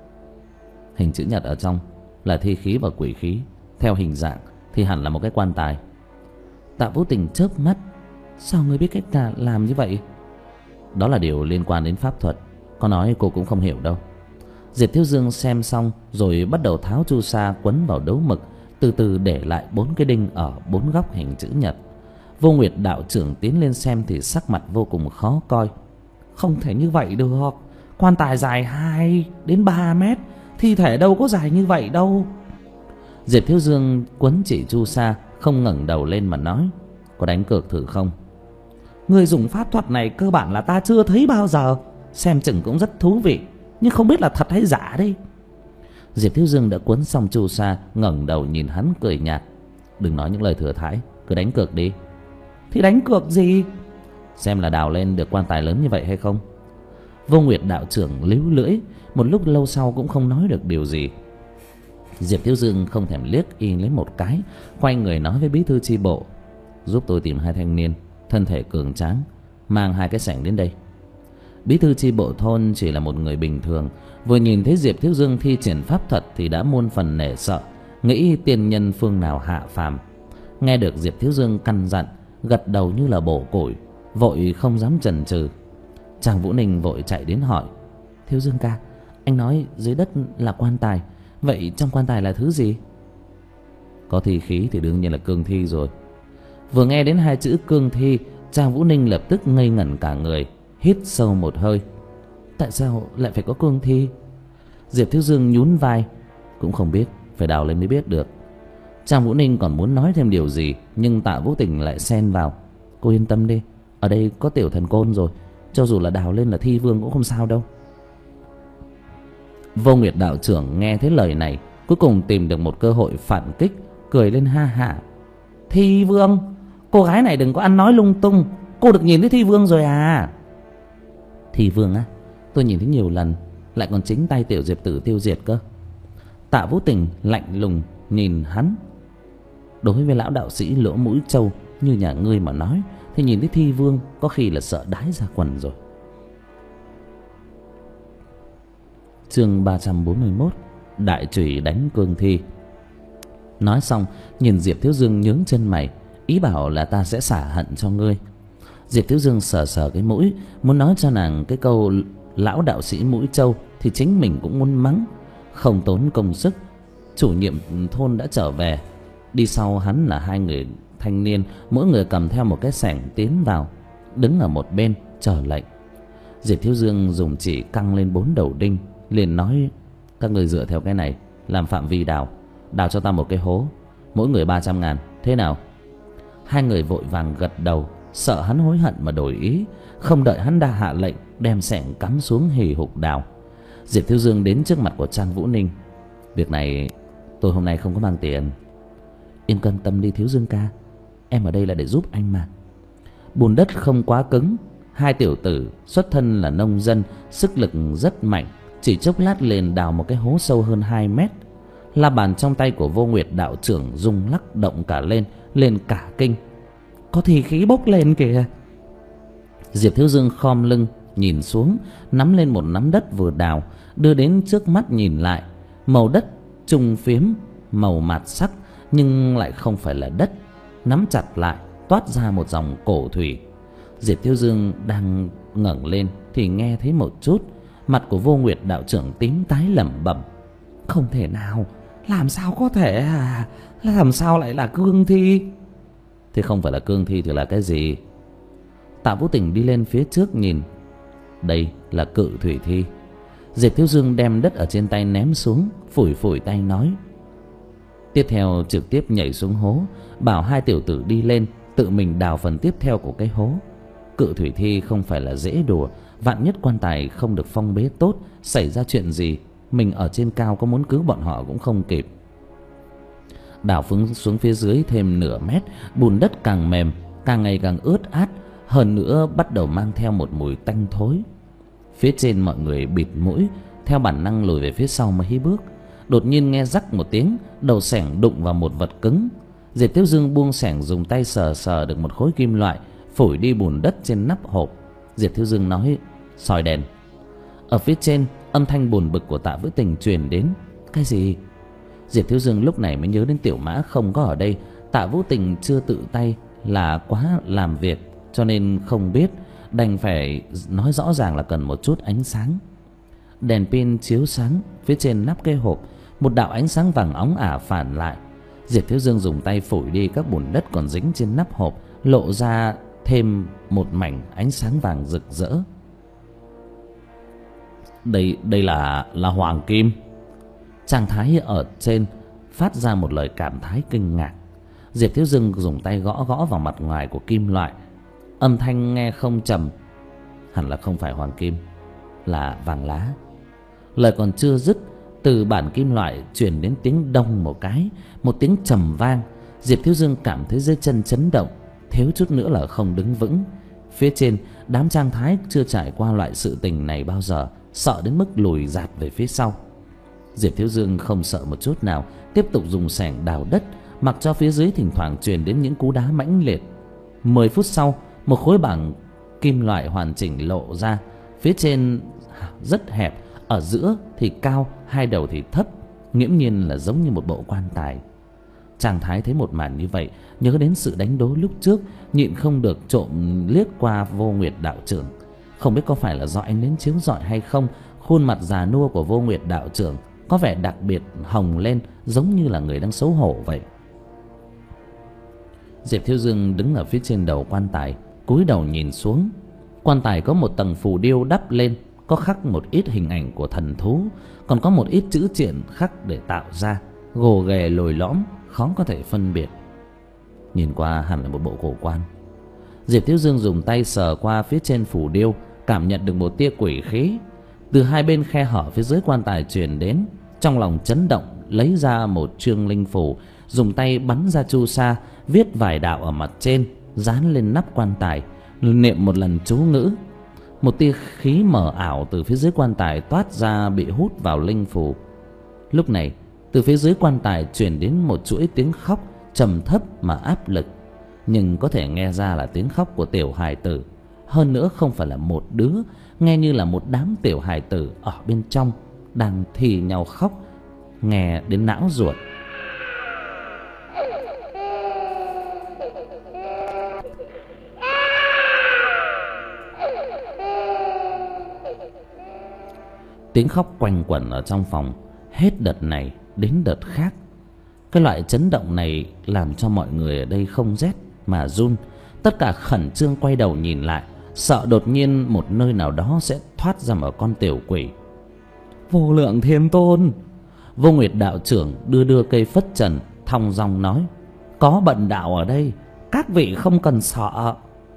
hình chữ nhật ở trong là thi khí và quỷ khí, theo hình dạng thì hẳn là một cái quan tài. Tạ Vũ Tình chớp mắt: sao ngươi biết cách ta làm như vậy? Đó là điều liên quan đến pháp thuật, có nói cô cũng không hiểu đâu. Diệp Thiếu Dương xem xong rồi bắt đầu tháo chu sa quấn vào đấu mực, từ từ để lại bốn cái đinh ở bốn góc hình chữ nhật. Vô Nguyệt đạo trưởng tiến lên xem thì sắc mặt vô cùng khó coi. Không thể như vậy được, quan tài dài hai đến ba mét, thi thể đâu có dài như vậy đâu. Diệp Thiếu Dương quấn chỉ chu sa, không ngẩng đầu lên mà nói: có đánh cược thử không? Người dùng pháp thuật này cơ bản là ta chưa thấy bao giờ, xem chừng cũng rất thú vị, nhưng không biết là thật hay giả đây. Diệp Thiếu Dương đã quấn xong chu sa, ngẩng đầu nhìn hắn cười nhạt: đừng nói những lời thừa thãi, cứ đánh cược đi. Thì đánh cược gì? Xem là đào lên được quan tài lớn như vậy hay không. Vô Nguyệt đạo trưởng líu lưỡi, một lúc lâu sau cũng không nói được điều gì. Diệp Thiếu Dương không thèm liếc y lấy một cái, quay người nói với bí thư chi bộ: giúp tôi tìm hai thanh niên thân thể cường tráng, mang hai cái xẻng đến đây. Bí thư chi bộ thôn chỉ là một người bình thường, vừa nhìn thấy Diệp Thiếu Dương thi triển pháp thuật thì đã muôn phần nể sợ, nghĩ tiên nhân phương nào hạ phàm. Nghe được Diệp Thiếu Dương căn dặn, gật đầu như là bổ củi, vội không dám chần chừ. Trang Vũ Ninh vội chạy đến hỏi: Thiếu Dương ca, anh nói dưới đất là quan tài, vậy trong quan tài là thứ gì? Có thi khí thì đương nhiên là cương thi rồi. Vừa nghe đến hai chữ cương thi, Trang Vũ Ninh lập tức ngây ngẩn cả người, hít sâu một hơi. Tại sao lại phải có cương thi? Diệp Thiếu Dương nhún vai: cũng không biết, phải đào lên mới biết được. Trang Vũ Ninh còn muốn nói thêm điều gì, nhưng Tạ Vũ Tình lại xen vào: cô yên tâm đi, ở đây có tiểu thần côn rồi, cho dù là đào lên là thi vương cũng không sao đâu. Vô Nguyệt đạo trưởng nghe thấy lời này, cuối cùng tìm được một cơ hội phản kích, cười lên ha hả: thi vương? Cô gái này đừng có ăn nói lung tung, cô được nhìn thấy thi vương rồi à? Thi vương á? Tôi nhìn thấy nhiều lần, lại còn chính tay Tiểu Diệp Tử tiêu diệt cơ. Tạ Vũ Tình lạnh lùng nhìn hắn. Đối với lão đạo sĩ lỗ mũi trâu như nhà ngươi mà nói, thì nhìn thấy thi vương có khi là sợ đái ra quần rồi. Chương ba trăm bốn mươi mốt. Đại chủy đánh cương thi. Nói xong, nhìn Diệp Thiếu Dương nhướng chân mày, ý bảo là ta sẽ xả hận cho ngươi. Diệp Thiếu Dương sờ sờ cái mũi, muốn nói cho nàng cái câu lão đạo sĩ mũi trâu thì chính mình cũng muốn mắng. Không tốn công sức, chủ nhiệm thôn đã trở về. Đi sau hắn là hai người thanh niên, mỗi người cầm theo một cái xẻng tiến vào, đứng ở một bên chờ lệnh. Diệp Thiếu Dương dùng chỉ căng lên bốn đầu đinh, liền nói: các người dựa theo cái này làm phạm vi đào, đào cho ta một cái hố, mỗi người ba trăm ngàn, thế nào? Hai người vội vàng gật đầu, sợ hắn hối hận mà đổi ý. Không đợi hắn đã hạ lệnh, đem xẻng cắm xuống hì hục đào. Diệp Thiếu Dương đến trước mặt của Trang Vũ Ninh: việc này tôi hôm nay không có mang tiền. Yên cân tâm đi Thiếu Dương ca, em ở đây là để giúp anh mà. Bùn đất không quá cứng, hai tiểu tử xuất thân là nông dân, sức lực rất mạnh, chỉ chốc lát liền đào một cái hố sâu hơn hai mét. La bàn trong tay của Vô Nguyệt đạo trưởng rung lắc động cả lên, lên cả kinh. Có thì khí bốc lên kìa. Diệp Thiếu Dương khom lưng nhìn xuống, nắm lên một nắm đất vừa đào, đưa đến trước mắt nhìn lại. Màu đất trùng phiếm, màu mạt sắc, nhưng lại không phải là đất. Nắm chặt lại, toát ra một dòng cổ thủy. Diệp Thiếu Dương đang ngẩng lên thì nghe thấy một chút. Mặt của Vô Nguyệt đạo trưởng tím tái lẩm bẩm: không thể nào, làm sao có thể à? Làm sao lại là cương thi? Thế không phải là cương thi thì là cái gì? Tạ Vũ Tình đi lên phía trước nhìn. Đây là cự thủy thi. Diệp Thiếu Dương đem đất ở trên tay ném xuống, phủi phủi tay nói. Tiếp theo trực tiếp nhảy xuống hố, bảo hai tiểu tử đi lên, tự mình đào phần tiếp theo của cái hố. Cự thủy thi không phải là dễ đùa, vạn nhất quan tài không được phong bế tốt, xảy ra chuyện gì, mình ở trên cao có muốn cứu bọn họ cũng không kịp. Đào phúng xuống phía dưới thêm nửa mét, bùn đất càng mềm, càng ngày càng ướt át, hơn nữa bắt đầu mang theo một mùi tanh thối. Phía trên mọi người bịt mũi, theo bản năng lùi về phía sau mấy bước. Đột nhiên nghe rắc một tiếng, đầu xẻng đụng vào một vật cứng. Diệp Thiếu Dương buông xẻng, dùng tay sờ sờ được một khối kim loại, phủi đi bùn đất trên nắp hộp. Diệp Thiếu Dương nói: soi đèn. Ở phía trên, âm thanh buồn bực của Tạ Vũ Tình truyền đến. Cái gì? Diệp Thiếu Dương lúc này mới nhớ đến Tiểu Mã không có ở đây. Tạ Vũ Tình chưa tự tay là quá làm việc, cho nên không biết, đành phải nói rõ ràng là cần một chút ánh sáng. Đèn pin chiếu sáng phía trên nắp cái hộp, một đạo ánh sáng vàng óng ả phản lại. Diệp Thiếu Dương dùng tay phủi đi các bùn đất còn dính trên nắp hộp, lộ ra thêm một mảnh ánh sáng vàng rực rỡ. Đây đây là là hoàng kim. Trang Thái ở trên phát ra một lời cảm thán kinh ngạc. Diệp Thiếu Dương dùng tay gõ gõ vào mặt ngoài của kim loại, âm thanh nghe không trầm, hẳn là không phải hoàng kim, là vàng lá. Lời còn chưa dứt, từ bản kim loại truyền đến tiếng đông một cái, một tiếng trầm vang. Diệp Thiếu Dương cảm thấy dưới chân chấn động, thiếu chút nữa là không đứng vững. Phía trên, đám Trang Thái chưa trải qua loại sự tình này bao giờ, sợ đến mức lùi giạt về phía sau. Diệp Thiếu Dương không sợ một chút nào, tiếp tục dùng xẻng đào đất, mặc cho phía dưới thỉnh thoảng truyền đến những cú đá mãnh liệt. Mười phút sau, một khối bảng kim loại hoàn chỉnh lộ ra. Phía trên rất hẹp, ở giữa thì cao, hai đầu thì thấp, nghiễm nhiên là giống như một bộ quan tài. Trang Thái thấy một màn như vậy, nhớ đến sự đánh đố lúc trước, nhịn không được trộm liếc qua Vô Nguyệt đạo trưởng. Không biết có phải là do ánh nến chiếu rọi hay không, khuôn mặt già nua của Vô Nguyệt đạo trưởng có vẻ đặc biệt hồng lên, giống như là người đang xấu hổ vậy. Diệp Thiếu Dương đứng ở phía trên đầu quan tài, cúi đầu nhìn xuống. Quan tài có một tầng phù điêu đắp lên, có khắc một ít hình ảnh của thần thú, còn có một ít chữ triện khắc để tạo ra, gồ ghề lồi lõm, khó có thể phân biệt. Nhìn qua hẳn là một bộ cổ quan. Diệp Thiếu Dương dùng tay sờ qua phía trên phù điêu, cảm nhận được một tia quỷ khí từ hai bên khe hở phía dưới quan tài truyền đến. Trong lòng chấn động, lấy ra một chương linh phù, dùng tay bắn ra chu sa, viết vài đạo ở mặt trên, dán lên nắp quan tài, niệm một lần chú ngữ. Một tia khí mờ ảo từ phía dưới quan tài toát ra, bị hút vào linh phù. Lúc này từ phía dưới quan tài truyền đến một chuỗi tiếng khóc trầm thấp mà áp lực, nhưng có thể nghe ra là tiếng khóc của tiểu hài tử. Hơn nữa không phải là một đứa, nghe như là một đám tiểu hài tử ở bên trong đang thì nhau khóc, nghe đến não ruột. Tiếng khóc quanh quẩn ở trong phòng, hết đợt này đến đợt khác. Cái loại chấn động này làm cho mọi người ở đây không rét mà run. Tất cả khẩn trương quay đầu nhìn lại, sợ đột nhiên một nơi nào đó sẽ thoát ra một con tiểu quỷ. Vô lượng thiên tôn! Vô Nguyệt đạo trưởng đưa đưa cây phất trần, thong dong nói: có bần đạo ở đây, các vị không cần sợ.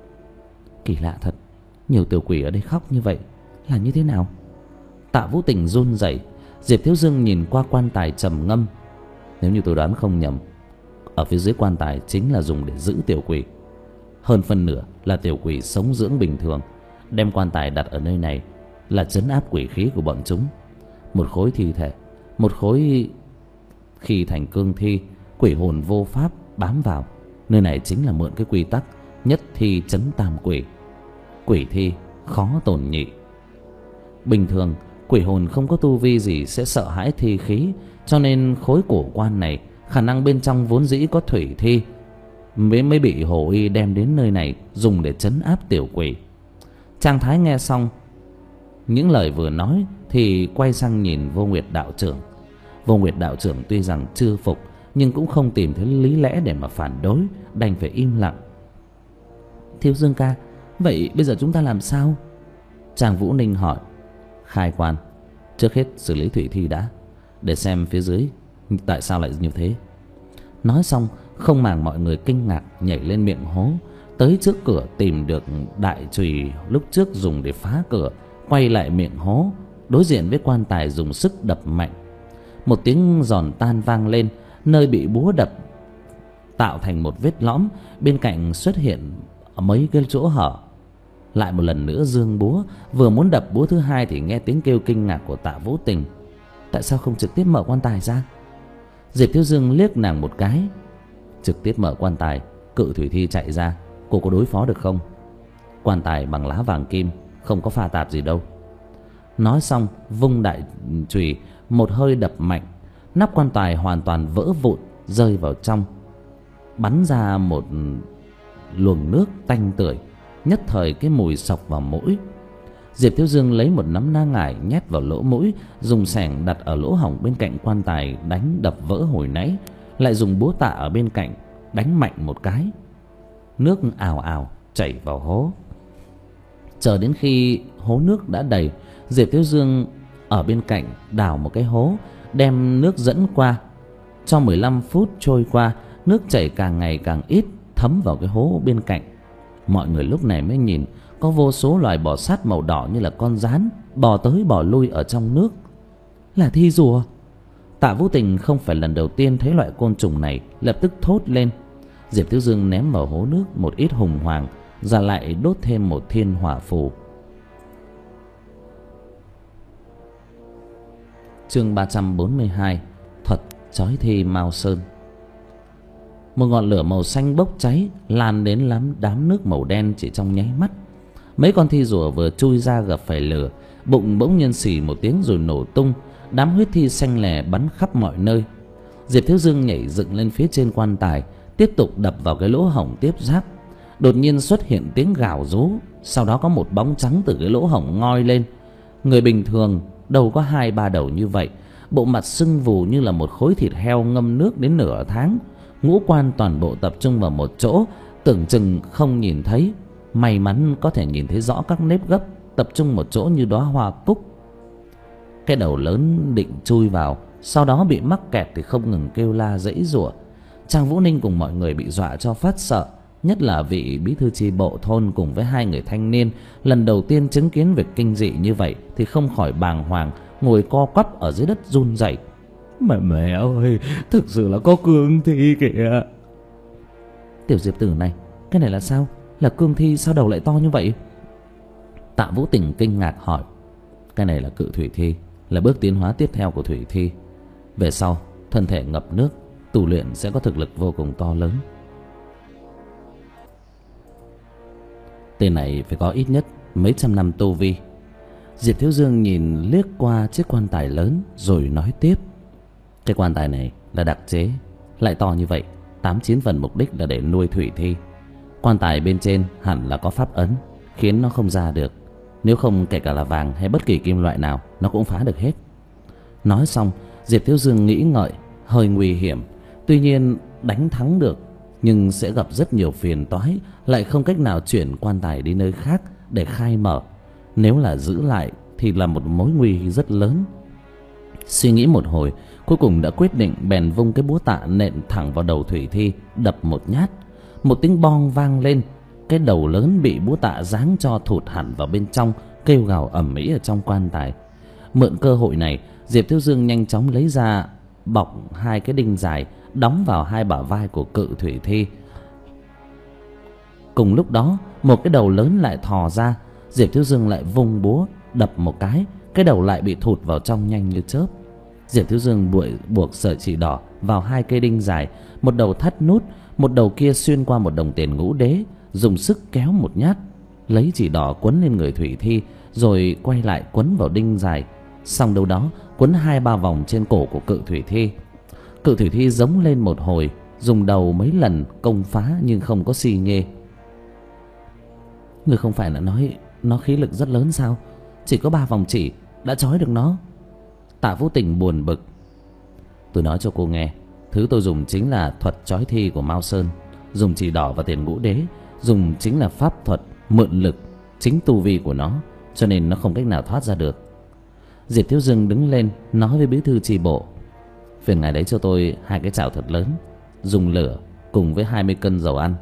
Kỳ lạ thật, nhiều tiểu quỷ ở đây khóc như vậy là như thế nào? Tạ Vũ Tình run rẩy. Diệp Thiếu Dương nhìn qua quan tài trầm ngâm. Nếu như tôi đoán không nhầm, ở phía dưới quan tài chính là dùng để giữ tiểu quỷ. Hơn phân nửa là tiểu quỷ sống dưỡng bình thường. Đem quan tài đặt ở nơi này là trấn áp quỷ khí của bọn chúng. Một khối thi thể, một khối khi thành cương thi, quỷ hồn vô pháp bám vào. Nơi này chính là mượn cái quy tắc nhất thi trấn tam quỷ. Quỷ thi khó tổn nhị. Bình thường quỷ hồn không có tu vi gì sẽ sợ hãi thi khí, cho nên khối cổ quan này khả năng bên trong vốn dĩ có thủy thi, mới mới bị hồ y đem đến nơi này dùng để trấn áp tiểu quỷ. Trang Thái nghe xong những lời vừa nói thì quay sang nhìn Vô Nguyệt đạo trưởng. Vô Nguyệt đạo trưởng tuy rằng chưa phục, nhưng cũng không tìm thấy lý lẽ để mà phản đối, đành phải im lặng. Thiếu Dương ca, vậy bây giờ chúng ta làm sao? Trang Vũ Ninh hỏi. Khai quan, trước hết xử lý thủy thi đã, để xem phía dưới tại sao lại như thế. Nói xong không màng mọi người kinh ngạc, nhảy lên miệng hố, tới trước cửa tìm được đại chùy lúc trước dùng để phá cửa, quay lại miệng hố, đối diện với quan tài dùng sức đập mạnh. Một tiếng giòn tan vang lên, nơi bị búa đập tạo thành một vết lõm, bên cạnh xuất hiện mấy cái chỗ hở. Lại một lần nữa giương búa, vừa muốn đập búa thứ hai thì nghe tiếng kêu kinh ngạc của Tạ Vũ Tình. Tại sao không trực tiếp mở quan tài ra? Diệp Thiếu Dương liếc nàng một cái. Trực tiếp mở quan tài, cự thủy thi chạy ra, cô có đối phó được không? Quan tài bằng lá vàng kim, không có pha tạp gì đâu. Nói xong vung đại chùy một hơi đập mạnh, nắp quan tài hoàn toàn vỡ vụn, rơi vào trong, bắn ra một luồng nước tanh tưởi, nhất thời cái mùi sộc vào mũi. Diệp Thiếu Dương lấy một nắm na ngải nhét vào lỗ mũi, dùng xẻng đặt ở lỗ hổng bên cạnh quan tài đánh đập vỡ hồi nãy, lại dùng búa tạ ở bên cạnh đánh mạnh một cái. Nước ào ào chảy vào hố. Chờ đến khi hố nước đã đầy, Diệp Thiếu Dương ở bên cạnh đào một cái hố, đem nước dẫn qua. Cho mười lăm phút trôi qua, nước chảy càng ngày càng ít, thấm vào cái hố bên cạnh. Mọi người lúc này mới nhìn có vô số loài bò sát màu đỏ như là con gián bò tới bò lui ở trong nước. Là thi rùa. Tạ Vũ Tình không phải lần đầu tiên thấy loại côn trùng này, lập tức thốt lên. Diệp Thiếu Dương ném vào hố nước một ít hùng hoàng, ra lại đốt thêm một thiên hỏa phù. Chương ba trăm bốn mươi hai, thuật chói thi Mao Sơn. Một ngọn lửa màu xanh bốc cháy, lan đến lắm đám nước màu đen chỉ trong nháy mắt. Mấy con thi rùa vừa chui ra gặp phải lửa, bụng bỗng nhiên xì một tiếng rồi nổ tung, đám huyết thi xanh lè bắn khắp mọi nơi. Diệp Thiếu Dương nhảy dựng lên phía trên quan tài, tiếp tục đập vào cái lỗ hổng tiếp giáp. Đột nhiên xuất hiện tiếng gào rú, sau đó có một bóng trắng từ cái lỗ hổng ngoi lên. Người bình thường đâu có hai ba đầu như vậy, bộ mặt sưng vù như là một khối thịt heo ngâm nước đến nửa tháng. Ngũ quan toàn bộ tập trung vào một chỗ, tưởng chừng không nhìn thấy. May mắn có thể nhìn thấy rõ các nếp gấp tập trung một chỗ như đóa hoa cúc. Cái đầu lớn định chui vào, sau đó bị mắc kẹt thì không ngừng kêu la giãy giụa. Trang Vũ Ninh cùng mọi người bị dọa cho phát sợ, nhất là vị bí thư chi bộ thôn cùng với hai người thanh niên lần đầu tiên chứng kiến việc kinh dị như vậy thì không khỏi bàng hoàng, ngồi co quắp ở dưới đất run rẩy. Mẹ mẹ ơi, thực sự là có cương thi kìa. Tiểu Diệp Tử này, cái này là sao? Là cương thi sao đầu lại to như vậy? Tạ Vũ Tình kinh ngạc hỏi: cái này là cự thủy thi, là bước tiến hóa tiếp theo của thủy thi. Về sau thân thể ngập nước, tu luyện sẽ có thực lực vô cùng to lớn. Tên này phải có ít nhất mấy trăm năm tu vi. Diệp Thiếu Dương nhìn liếc qua chiếc quan tài lớn rồi nói tiếp: cái quan tài này là đặc chế, lại to như vậy, tám chín phần mục đích là để nuôi thủy thi. Quan tài bên trên hẳn là có pháp ấn khiến nó không ra được, nếu không kể cả là vàng hay bất kỳ kim loại nào nó cũng phá được hết. Nói xong, Diệp Thiếu Dương nghĩ ngợi, hơi nguy hiểm. Tuy nhiên đánh thắng được, nhưng sẽ gặp rất nhiều phiền toái, lại không cách nào chuyển quan tài đi nơi khác để khai mở. Nếu là giữ lại thì là một mối nguy rất lớn. Suy nghĩ một hồi, cuối cùng đã quyết định, bèn vung cái búa tạ nện thẳng vào đầu thủy thi, đập một nhát. Một tiếng bong vang lên, cái đầu lớn bị búa tạ giáng cho thụt hẳn vào bên trong, kêu gào ầm ĩ ở trong quan tài. Mượn cơ hội này, Diệp Thiếu Dương nhanh chóng lấy ra bọc hai cái đinh dài, đóng vào hai bả vai của cự thủy thi. Cùng lúc đó, một cái đầu lớn lại thò ra. Diệp Thiếu Dương lại vung búa đập một cái, cái đầu lại bị thụt vào trong nhanh như chớp. Diệp Thiếu Dương buộc, buộc sợi chỉ đỏ vào hai cây đinh dài, một đầu thắt nút, một đầu kia xuyên qua một đồng tiền ngũ đế, dùng sức kéo một nhát, lấy chỉ đỏ quấn lên người thủy thi, rồi quay lại quấn vào đinh dài. Xong đâu đó quấn hai ba vòng trên cổ của cự thủy thi. Cự thủy thi giống lên một hồi, dùng đầu mấy lần công phá nhưng không có xi nhê. Người không phải là nói nó khí lực rất lớn sao? Chỉ có ba vòng chỉ đã trói được nó. Tạ Vũ Tình buồn bực: tôi nói cho cô nghe, thứ tôi dùng chính là thuật trói thi của Mao Sơn, dùng chỉ đỏ và tiền ngũ đế, dùng chính là pháp thuật mượn lực chính tu vi của nó, cho nên nó không cách nào thoát ra được. Diệp Thiếu Dương đứng lên nói với bí thư chi bộ: phiền ngài lấy cho tôi hai cái chảo thật lớn, dùng lửa cùng với hai mươi cân dầu ăn.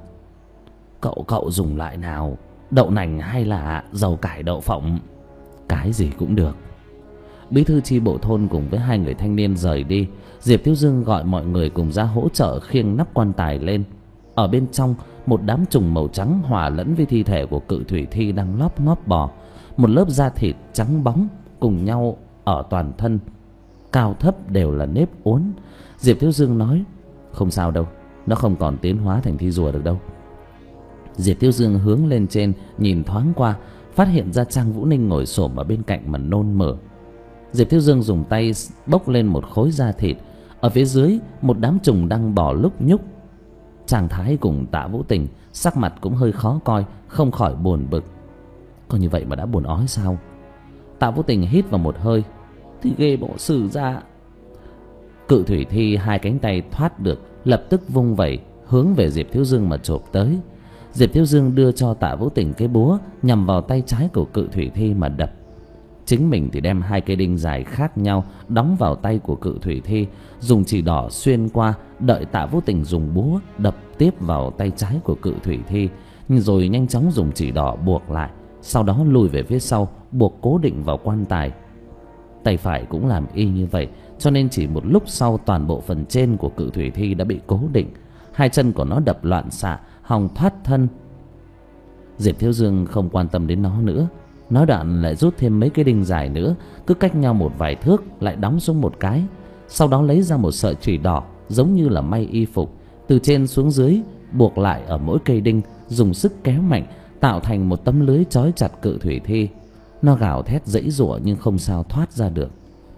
Cậu cậu dùng loại nào? Đậu nành hay là dầu cải đậu phộng? Cái gì cũng được. Bí thư chi bộ thôn cùng với hai người thanh niên rời đi. Diệp Thiếu Dương gọi mọi người cùng ra hỗ trợ khiêng nắp quan tài lên. Ở bên trong, một đám trùng màu trắng hòa lẫn với thi thể của cự thủy thi đang lóp ngóp bò. Một lớp da thịt trắng bóng cùng nhau ở toàn thân, cao thấp đều là nếp uốn. Diệp Thiếu Dương nói: không sao đâu, nó không còn tiến hóa thành thi rùa được đâu. Diệp Thiếu Dương hướng lên trên nhìn thoáng qua, phát hiện ra Trang Vũ Ninh ngồi xổm ở bên cạnh mà nôn mửa. Diệp Thiếu Dương dùng tay bốc lên một khối da thịt. Ở phía dưới một đám trùng đang bò lúc nhúc. Trang Thái cùng Tạ Vũ Tình sắc mặt cũng hơi khó coi, không khỏi buồn bực. Có như vậy mà đã buồn ói sao? Tạ Vũ Tình hít vào một hơi: thì ghê bộ xử ra. Cự thủy thi hai cánh tay thoát được, lập tức vung vẩy hướng về Diệp Thiếu Dương mà chộp tới. Diệp Thiếu Dương đưa cho Tạ Vũ Tình cái búa nhằm vào tay trái của cự thủy thi mà đập. Chính mình thì đem hai cây đinh dài khác nhau đóng vào tay của cự thủy thi, dùng chỉ đỏ xuyên qua, đợi Tạ Vũ Tình dùng búa đập tiếp vào tay trái của cự thủy thi, rồi nhanh chóng dùng chỉ đỏ buộc lại, sau đó lùi về phía sau, buộc cố định vào quan tài. Tay phải cũng làm y như vậy, cho nên chỉ một lúc sau toàn bộ phần trên của cự thủy thi đã bị cố định. Hai chân của nó đập loạn xạ, hòng thoát thân. Diệp Thiếu Dương không quan tâm đến nó nữa, nói đoạn lại rút thêm mấy cái đinh dài nữa, cứ cách nhau một vài thước lại đóng xuống một cái. Sau đó lấy ra một sợi chỉ đỏ giống như là may y phục, từ trên xuống dưới buộc lại ở mỗi cây đinh, dùng sức kéo mạnh tạo thành một tấm lưới trói chặt cự thủy thi. Nó gào thét giãy giụa nhưng không sao thoát ra được.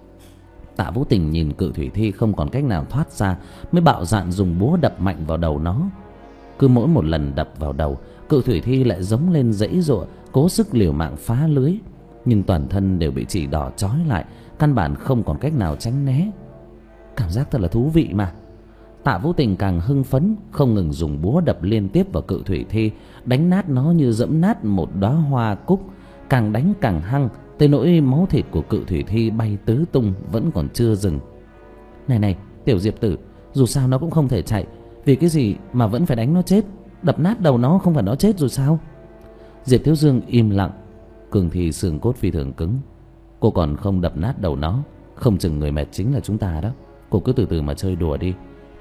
Tạ Vũ Tình nhìn cự thủy thi không còn cách nào thoát ra, mới bạo dạn dùng búa đập mạnh vào đầu nó. Cứ mỗi một lần đập vào đầu, cự thủy thi lại giống lên giãy giụa, cố sức liều mạng phá lưới, nhưng toàn thân đều bị chỉ đỏ trói lại, căn bản không còn cách nào tránh né. Cảm giác thật là thú vị mà. Tạ Vũ Tình càng hưng phấn, không ngừng dùng búa đập liên tiếp vào cự thủy thi, đánh nát nó như dẫm nát một đóa hoa cúc, càng đánh càng hăng, tới nỗi máu thịt của cự thủy thi bay tứ tung vẫn còn chưa dừng. Này này, tiểu Diệp tử, dù sao nó cũng không thể chạy, vì cái gì mà vẫn phải đánh nó chết? Đập nát đầu nó không phải nó chết rồi sao? Diệp Thiếu Dương im lặng. Cường thì xương cốt phi thường cứng, cô còn không đập nát đầu nó, không chừng người mệt chính là chúng ta đó. Cô cứ từ từ mà chơi đùa đi.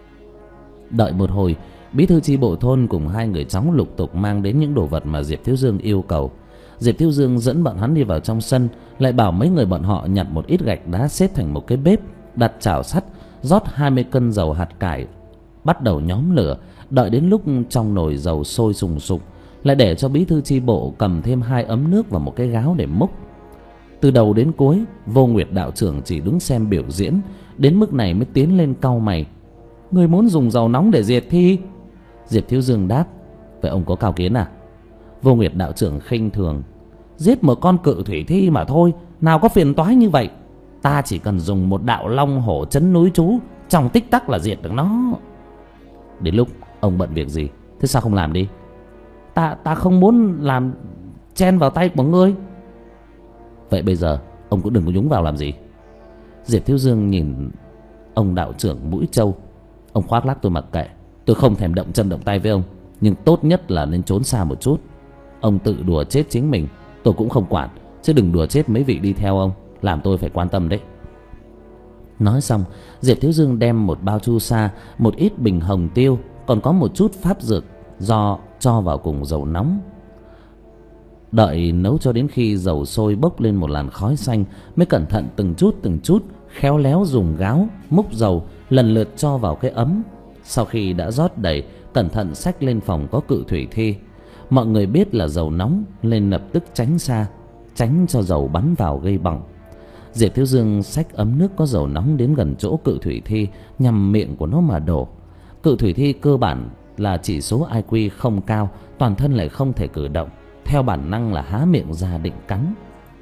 Đợi một hồi, bí thư chi bộ thôn cùng hai người cháu lục tục mang đến những đồ vật mà Diệp Thiếu Dương yêu cầu. Diệp Thiếu Dương dẫn bọn hắn đi vào trong sân, lại bảo mấy người bọn họ nhặt một ít gạch đá xếp thành một cái bếp, đặt chảo sắt, rót hai mươi cân dầu hạt cải, bắt đầu nhóm lửa. Đợi đến lúc trong nồi dầu sôi sùng sục, lại để cho bí thư chi bộ cầm thêm hai ấm nước và một cái gáo để múc. Từ đầu đến cuối, Vô Nguyệt đạo trưởng chỉ đứng xem biểu diễn, đến mức này mới tiến lên cau mày. Người muốn dùng dầu nóng để diệt thi? Diệp Thiếu Dương đáp. Vậy ông có cao kiến à? Vô Nguyệt đạo trưởng khinh thường. Giết một con cự thủy thi mà thôi, nào có phiền toái như vậy. Ta chỉ cần dùng một đạo long hổ trấn núi chú, trong tích tắc là diệt được nó. Đến lúc ông bận việc gì, thế sao không làm đi? Ta ta không muốn làm chen vào tay của ngươi. Vậy bây giờ ông cũng đừng có nhúng vào làm gì. Diệp Thiếu Dương nhìn ông đạo trưởng mũi trâu. Ông khoác lác tôi mặc kệ, tôi không thèm động chân động tay với ông, nhưng tốt nhất là nên trốn xa một chút. Ông tự đùa chết chính mình tôi cũng không quản, chứ đừng đùa chết mấy vị đi theo ông, làm tôi phải quan tâm đấy. Nói xong, Diệp Thiếu Dương đem một bao chu sa, một ít bình hồng tiêu, còn có một chút pháp dược do cho vào cùng dầu nóng. Đợi nấu cho đến khi dầu sôi bốc lên một làn khói xanh, mới cẩn thận từng chút từng chút khéo léo dùng gáo múc dầu lần lượt cho vào cái ấm. Sau khi đã rót đầy, cẩn thận xách lên phòng có cự thủy thi. Mọi người biết là dầu nóng nên lập tức tránh xa, tránh cho dầu bắn vào gây bỏng. Diệp Thiếu Dương xách ấm nước có dầu nóng đến gần chỗ cự thủy thi, nhằm miệng của nó mà đổ. Cự thủy thi cơ bản là chỉ số I Q không cao, toàn thân lại không thể cử động, theo bản năng là há miệng ra định cắn.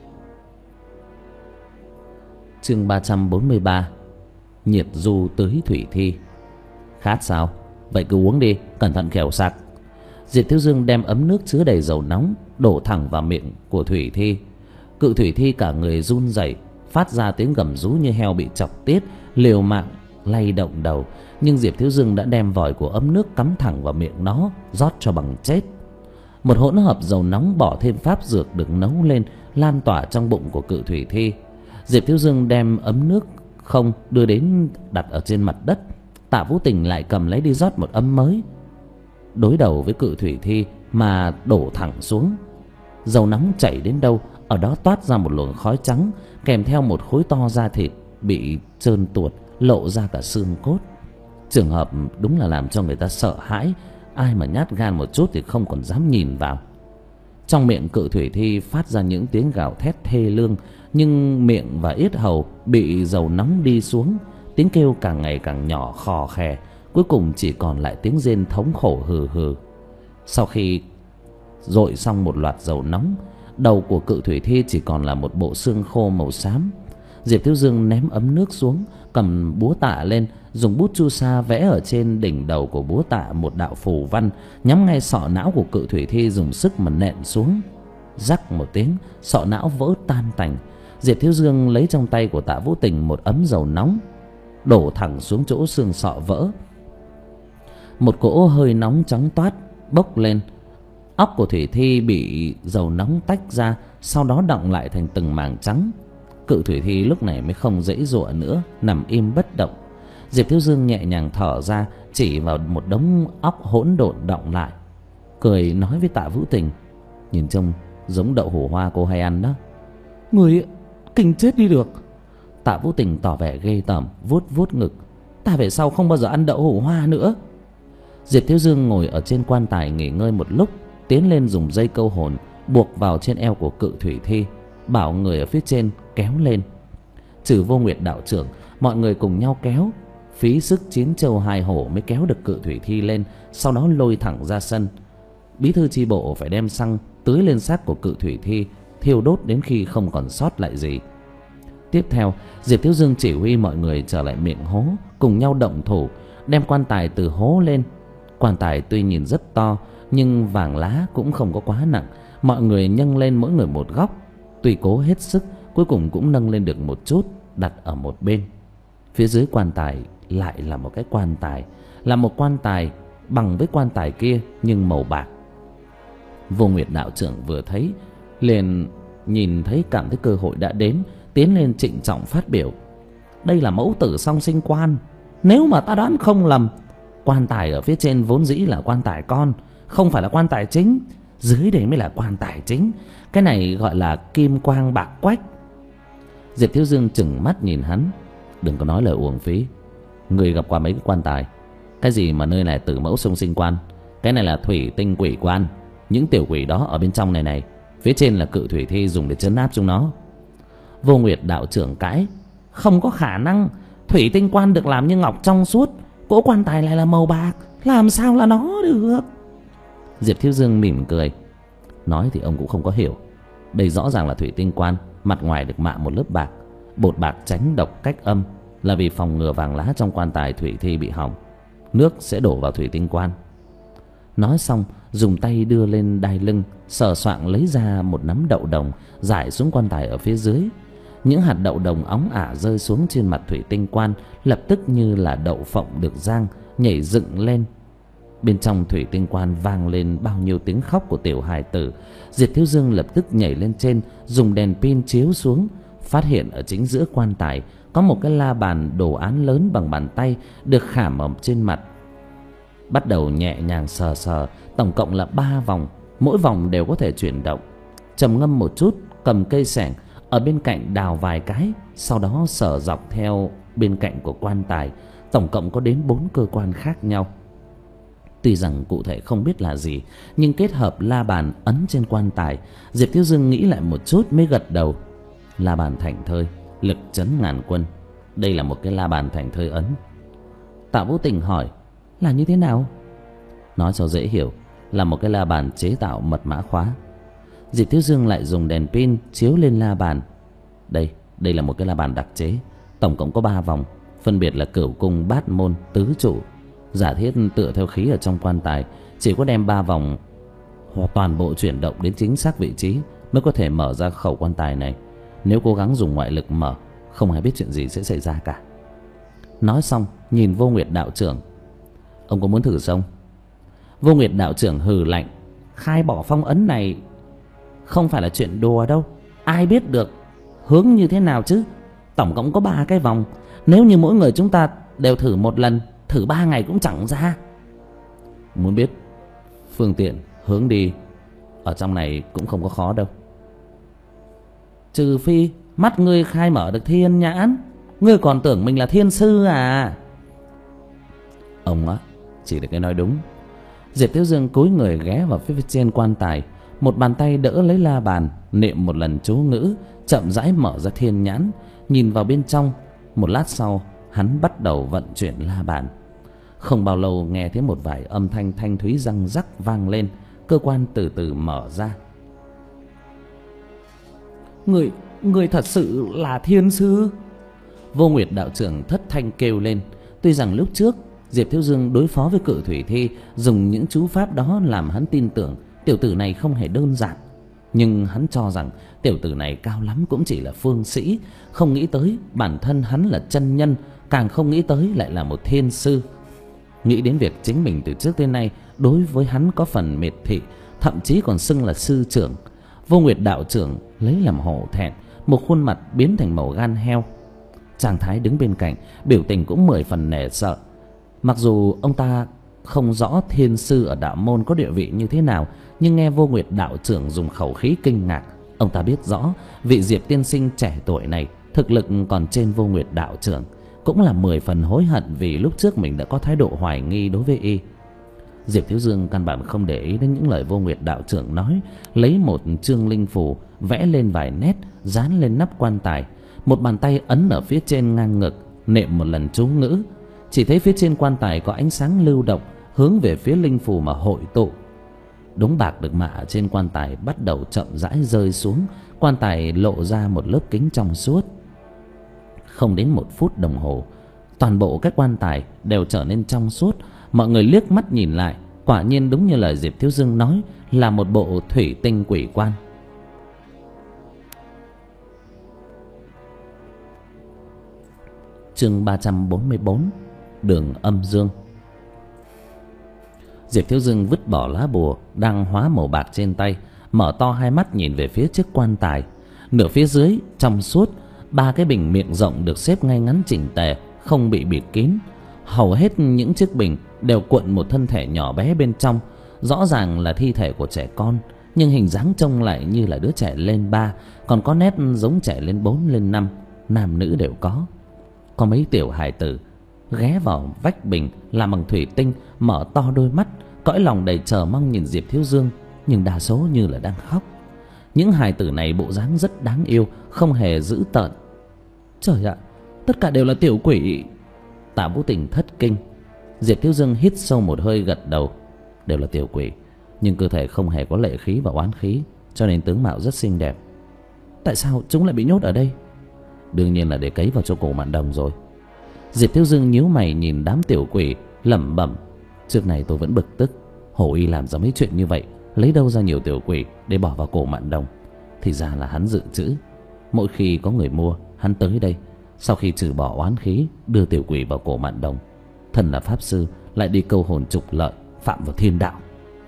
Chương ba trăm bốn mươi ba. Nhiệt du tưới thủy thi. Khát sao? Vậy cứ uống đi, cẩn thận kẻo sặc. Diệp Thiếu Dương đem ấm nước chứa đầy dầu nóng đổ thẳng vào miệng của thủy thi. Cự thủy thi cả người run rẩy, phát ra tiếng gầm rú như heo bị chọc tiết, liều mạng lay động đầu. Nhưng Diệp Thiếu Dương đã đem vòi của ấm nước cắm thẳng vào miệng nó, rót cho bằng chết. Một hỗn hợp dầu nóng bỏ thêm pháp dược được nấu lên, lan tỏa trong bụng của cự thủy thi. Diệp Thiếu Dương đem ấm nước không đưa đến đặt ở trên mặt đất. Tạ Vũ Tình lại cầm lấy đi rót một ấm mới, đối đầu với cự thủy thi mà đổ thẳng xuống. Dầu nóng chảy đến đâu, ở đó toát ra một luồng khói trắng, kèm theo một khối to da thịt bị trơn tuột, lộ ra cả xương cốt. Trường hợp đúng là làm cho người ta sợ hãi, ai mà nhát gan một chút thì không còn dám nhìn vào. Trong miệng cự thủy thi phát ra những tiếng gào thét thê lương, nhưng miệng và yết hầu bị dầu nóng đi xuống, tiếng kêu càng ngày càng nhỏ khò khè, cuối cùng chỉ còn lại tiếng rên thống khổ hừ hừ. Sau khi dội xong một loạt dầu nóng, đầu của cự thủy thi chỉ còn là một bộ xương khô màu xám. Diệp Thiếu Dương ném ấm nước xuống, cầm búa tạ lên, dùng bút chu sa vẽ ở trên đỉnh đầu của búa tạ một đạo phù văn, nhắm ngay sọ não của cự thủy thi, dùng sức mà nện xuống. Rắc một tiếng, sọ não vỡ tan tành. Diệp Thiếu Dương lấy trong tay của Tạ Vũ Tình một ấm dầu nóng, đổ thẳng xuống chỗ xương sọ vỡ. Một cỗ hơi nóng trắng toát bốc lên. Óc của thủy thi bị dầu nóng tách ra, sau đó đọng lại thành từng mảng trắng. Cự thủy thi lúc này mới không giãy giụa nữa, nằm im bất động. Diệp Thiếu Dương nhẹ nhàng thở ra, chỉ vào một đống óc hỗn độn đọng lại, cười nói với Tạ Vũ Tình: nhìn trông giống đậu hũ hoa cô hay ăn đó. Người kinh chết đi được. Tạ Vũ Tình tỏ vẻ ghê tởm, vuốt vuốt ngực: ta về sau không bao giờ ăn đậu hũ hoa nữa. Diệp Thiếu Dương ngồi ở trên quan tài nghỉ ngơi một lúc, tiến lên dùng dây câu hồn buộc vào trên eo của cự thủy thi, bảo người ở phía trên kéo lên. Trừ Vô Nguyệt đạo trưởng, mọi người cùng nhau kéo, phí sức chín châu hai hổ mới kéo được cự thủy thi lên, sau đó lôi thẳng ra sân. Bí thư chi bộ phải đem xăng tưới lên xác của cự thủy thi, thiêu đốt đến khi không còn sót lại gì. Tiếp theo, Diệp Thiếu Dương chỉ huy mọi người trở lại miệng hố, cùng nhau động thủ đem quan tài từ hố lên. Quan tài tuy nhìn rất to, nhưng vàng lá cũng không có quá nặng. Mọi người nâng lên mỗi người một góc, tuy cố hết sức, cuối cùng cũng nâng lên được một chút, đặt ở một bên. Phía dưới quan tài lại là một cái quan tài, là một quan tài bằng với quan tài kia nhưng màu bạc. Vô Nguyệt đạo trưởng vừa thấy liền nhìn thấy, cảm thấy cơ hội đã đến, tiến lên trịnh trọng phát biểu: đây là mẫu tử song sinh quan. Nếu mà ta đoán không lầm, quan tài ở phía trên vốn dĩ là quan tài con, không phải là quan tài chính. Dưới đây mới là quan tài chính. Cái này gọi là kim quang bạc quách. Diệp Thiếu Dương chừng mắt nhìn hắn. Đừng có nói lời uổng phí. Người gặp qua mấy cái quan tài. Cái gì mà nơi này tử mẫu sông sinh quan, cái này là thủy tinh quỷ quan. Những tiểu quỷ đó ở bên trong này này. Phía trên là cự thủy thi dùng để trấn áp chúng nó. Vô Nguyệt đạo trưởng cãi. Không có khả năng. Thủy tinh quan được làm như ngọc trong suốt, cỗ quan tài lại là màu bạc, làm sao là nó được? Diệp Thiếu Dương mỉm cười. Nói thì ông cũng không có hiểu. Đây rõ ràng là thủy tinh quan. Mặt ngoài được mạ một lớp bạc. Bột bạc tránh độc cách âm, là vì phòng ngừa vàng lá trong quan tài thủy thi bị hỏng, nước sẽ đổ vào thủy tinh quan. Nói xong dùng tay đưa lên đai lưng, sờ soạng lấy ra một nắm đậu đồng, rải xuống quan tài ở phía dưới. Những hạt đậu đồng óng ả rơi xuống trên mặt thủy tinh quan, lập tức như là đậu phộng được rang, nhảy dựng lên. Bên trong thủy tinh quan vang lên bao nhiêu tiếng khóc của tiểu hài tử. Diệp Thiếu Dương lập tức nhảy lên trên, dùng đèn pin chiếu xuống, phát hiện ở chính giữa quan tài có một cái la bàn đồ án lớn bằng bàn tay được khảm ở trên mặt. Bắt đầu nhẹ nhàng sờ sờ, tổng cộng là ba vòng, mỗi vòng đều có thể chuyển động. Trầm ngâm một chút, cầm cây xẻng ở bên cạnh đào vài cái, sau đó sờ dọc theo bên cạnh của quan tài, tổng cộng có đến bốn cơ quan khác nhau. Tuy rằng cụ thể không biết là gì, nhưng kết hợp la bàn ấn trên quan tài, Diệp Thiếu Dương nghĩ lại một chút mới gật đầu. La bàn thành thơi, lực trấn ngàn quân. Đây là một cái la bàn thành thơi ấn. Tạ Vũ Tình hỏi, là như thế nào? Nói cho dễ hiểu, là một cái la bàn chế tạo mật mã khóa. Diệp Thiếu Dương lại dùng đèn pin chiếu lên la bàn. Đây, đây là một cái la bàn đặc chế, tổng cộng có ba vòng, phân biệt là cửu cung, bát môn, tứ trụ. Giả thiết tựa theo khí ở trong quan tài, chỉ có đem ba vòng hoặc toàn bộ chuyển động đến chính xác vị trí mới có thể mở ra khẩu quan tài này. Nếu cố gắng dùng ngoại lực mở, không ai biết chuyện gì sẽ xảy ra cả. Nói xong nhìn Vô Nguyệt đạo trưởng, ông có muốn thử không? Vô Nguyệt đạo trưởng hừ lạnh, khai bỏ phong ấn này không phải là chuyện đùa đâu. Ai biết được hướng như thế nào chứ. Tổng cộng có ba cái vòng, nếu như mỗi người chúng ta đều thử một lần, thử ba ngày cũng chẳng ra. Muốn biết phương tiện hướng đi ở trong này cũng không có khó đâu. Trừ phi mắt ngươi khai mở được thiên nhãn. Ngươi còn tưởng mình là thiên sư à? Ông á, chỉ được cái nói đúng. Diệp Thiếu Dương cúi người ghé vào phía trên quan tài, một bàn tay đỡ lấy la bàn, niệm một lần chú ngữ, chậm rãi mở ra thiên nhãn, nhìn vào bên trong. Một lát sau, hắn bắt đầu vận chuyển la bàn. Không bao lâu nghe thấy một vài âm thanh thanh thúy răng rắc vang lên, cơ quan từ từ mở ra. Người, người thật sự là thiên sư? Vô Nguyệt đạo trưởng thất thanh kêu lên. Tuy rằng lúc trước Diệp Thiếu Dương đối phó với cự thủy thi dùng những chú pháp đó làm hắn tin tưởng tiểu tử này không hề đơn giản, nhưng hắn cho rằng tiểu tử này cao lắm cũng chỉ là phương sĩ, không nghĩ tới bản thân hắn là chân nhân, càng không nghĩ tới lại là một thiên sư. Nghĩ đến việc chính mình từ trước tới nay đối với hắn có phần miệt thị, thậm chí còn xưng là sư trưởng, Vô Nguyệt đạo trưởng lấy làm hổ thẹn, một khuôn mặt biến thành màu gan heo. Trang Thái đứng bên cạnh, biểu tình cũng mười phần nể sợ. Mặc dù ông ta không rõ thiên sư ở đạo môn có địa vị như thế nào, nhưng nghe Vô Nguyệt đạo trưởng dùng khẩu khí kinh ngạc, ông ta biết rõ vị Diệp tiên sinh trẻ tuổi này thực lực còn trên Vô Nguyệt đạo trưởng, cũng là mười phần hối hận vì lúc trước mình đã có thái độ hoài nghi đối với y. Diệp Thiếu Dương căn bản không để ý đến những lời Vô Nguyệt đạo trưởng nói, lấy một chương linh phù vẽ lên vài nét, dán lên nắp quan tài, một bàn tay ấn ở phía trên ngang ngực, niệm một lần chú ngữ. Chỉ thấy phía trên quan tài có ánh sáng lưu động hướng về phía linh phù mà hội tụ. Đống bạc được mạ ở trên quan tài bắt đầu chậm rãi rơi xuống, quan tài lộ ra một lớp kính trong suốt. Không đến một phút đồng hồ, toàn bộ các quan tài đều trở nên trong suốt. Mọi người liếc mắt nhìn lại, quả nhiên đúng như lời Diệp Thiếu Dương nói, là một bộ thủy tinh quỷ quan. Chương ba trăm bốn mươi bốn, Đường Âm Dương. Diệp Thiếu Dương vứt bỏ lá bùa đang hóa màu bạc trên tay, mở to hai mắt nhìn về phía trước quan tài. Nửa phía dưới trong suốt, ba cái bình miệng rộng được xếp ngay ngắn chỉnh tề, không bị bịt kín. Hầu hết những chiếc bình đều cuộn một thân thể nhỏ bé bên trong, Rõ ràng là thi thể của trẻ con, nhưng hình dáng trông lại như là đứa trẻ lên ba, còn có nét giống trẻ lên bốn lên năm, nam nữ đều có. Có mấy tiểu hài tử ghé vào vách bình làm bằng thủy tinh, mở to đôi mắt, cõi lòng đầy chờ mong nhìn Diệp Thiếu Dương, nhưng đa số như là đang khóc. Những hài tử này bộ dáng rất đáng yêu, không hề dữ tợn. Trời ạ, tất cả đều là tiểu quỷ. Tạ Vũ Tình thất kinh. Diệp Thiếu Dương hít sâu một hơi, gật đầu. Đều là tiểu quỷ, nhưng cơ thể không hề có lệ khí và oán khí, cho nên tướng mạo rất xinh đẹp. Tại sao chúng lại bị nhốt ở đây? Đương nhiên là để cấy vào cho cổ Mạn Đồng rồi. Diệp Thiếu Dương nhíu mày nhìn đám tiểu quỷ, lẩm bẩm. Trước này tôi vẫn bực tức, Hồ Y làm ra mấy chuyện như vậy, lấy đâu ra nhiều tiểu quỷ để bỏ vào cổ Mạn Đồng. Thì ra là hắn dự trữ. Mỗi khi có người mua, hắn tới đây, sau khi trừ bỏ oán khí, đưa tiểu quỷ vào cổ Mạn Đồng. Thần là pháp sư, lại đi câu hồn trục lợi, phạm vào thiên đạo.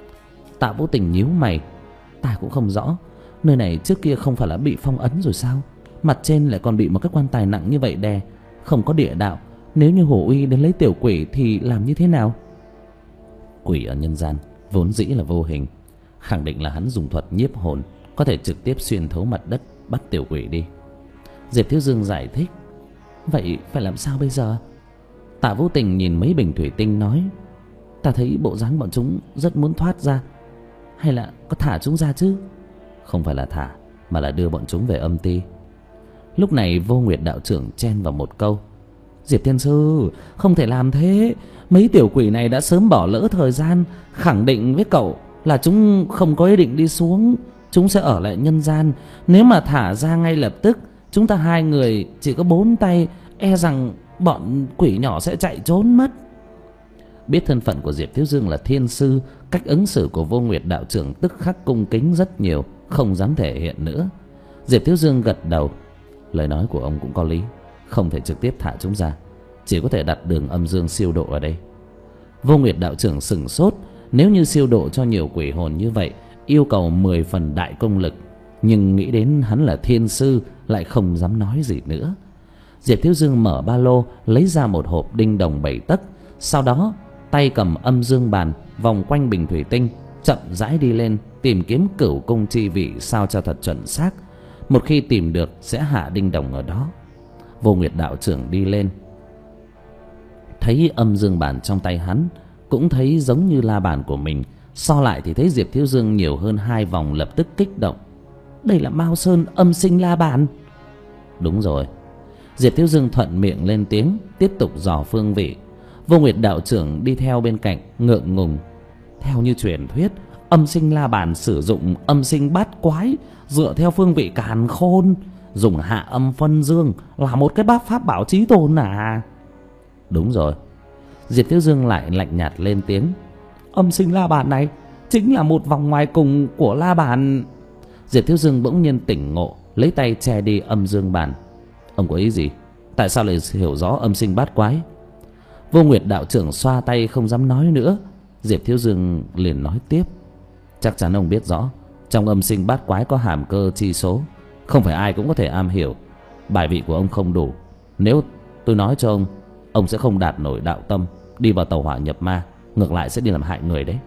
Tạ Vũ Tình nhíu mày. Ta cũng không rõ, nơi này trước kia không phải là bị phong ấn rồi sao? Mặt trên lại còn bị một cái quan tài nặng như vậy đè, không có địa đạo. Nếu như Hổ Uy đến lấy tiểu quỷ thì làm như thế nào? Quỷ ở nhân gian vốn dĩ là vô hình, khẳng định là hắn dùng thuật nhiếp hồn, có thể trực tiếp xuyên thấu mặt đất bắt tiểu quỷ đi. Diệp Thiếu Dương giải thích. Vậy phải làm sao bây giờ? Tạ Vũ Tình nhìn mấy bình thủy tinh nói. Ta thấy bộ dáng bọn chúng rất muốn thoát ra, hay là có thả chúng ra chứ? Không phải là thả, mà là đưa bọn chúng về âm ti. Lúc này Vô Nguyệt đạo trưởng chen vào một câu. Diệp Thiên Sư, không thể làm thế. Mấy tiểu quỷ này đã sớm bỏ lỡ thời gian, khẳng định với cậu là chúng không có ý định đi xuống, chúng sẽ ở lại nhân gian. Nếu mà thả ra ngay lập tức, chúng ta hai người chỉ có bốn tay, e rằng bọn quỷ nhỏ sẽ chạy trốn mất. Biết thân phận của Diệp Thiếu Dương là thiên sư, cách ứng xử của Vô Nguyệt đạo trưởng tức khắc cung kính rất nhiều, không dám thể hiện nữa. Diệp Thiếu Dương gật đầu. Lời nói của ông cũng có lý, không thể trực tiếp thả chúng ra, chỉ có thể đặt đường âm dương siêu độ ở đây. Vô Nguyệt đạo trưởng sửng sốt. Nếu như siêu độ cho nhiều quỷ hồn như vậy, yêu cầu mười phần đại công lực, nhưng nghĩ đến hắn là thiên sư, lại không dám nói gì nữa. Diệp Thiếu Dương mở ba lô, lấy ra một hộp đinh đồng bảy tấc, sau đó tay cầm âm dương bàn vòng quanh bình thủy tinh, chậm rãi đi lên tìm kiếm cửu cung chi vị sao cho thật chuẩn xác. Một khi tìm được sẽ hạ đinh đồng ở đó. Vô Nguyệt đạo trưởng đi lên, thấy âm dương bàn trong tay hắn, cũng thấy giống như la bàn của mình, so lại thì thấy Diệp Thiếu Dương nhiều hơn hai vòng, lập tức kích động. Đây là Mao Sơn âm sinh la bàn. Đúng rồi. Diệp Thiếu Dương thuận miệng lên tiếng, tiếp tục dò phương vị. Vô Nguyệt đạo trưởng đi theo bên cạnh, ngượng ngùng. Theo như truyền thuyết, âm sinh la bàn sử dụng âm sinh bát quái, dựa theo phương vị càn khôn, dùng hạ âm phân dương, là một cái bát pháp bảo chí tôn à? Đúng rồi. Diệp Thiếu Dương lại lạnh nhạt lên tiếng. Âm sinh la bàn này chính là một vòng ngoài cùng của la bàn. Diệp Thiếu Dương bỗng nhiên tỉnh ngộ, lấy tay che đi âm dương bàn. Ông có ý gì? Tại sao lại hiểu rõ âm sinh bát quái? Vô Nguyệt đạo trưởng xoa tay không dám nói nữa. Diệp Thiếu Dương liền nói tiếp. Chắc chắn ông biết rõ, trong âm sinh bát quái có hàm cơ chi số, không phải ai cũng có thể am hiểu. Bài vị của ông không đủ. Nếu tôi nói cho ông, ông sẽ không đạt nổi đạo tâm, đi vào tàu hỏa nhập ma, ngược lại sẽ đi làm hại người đấy.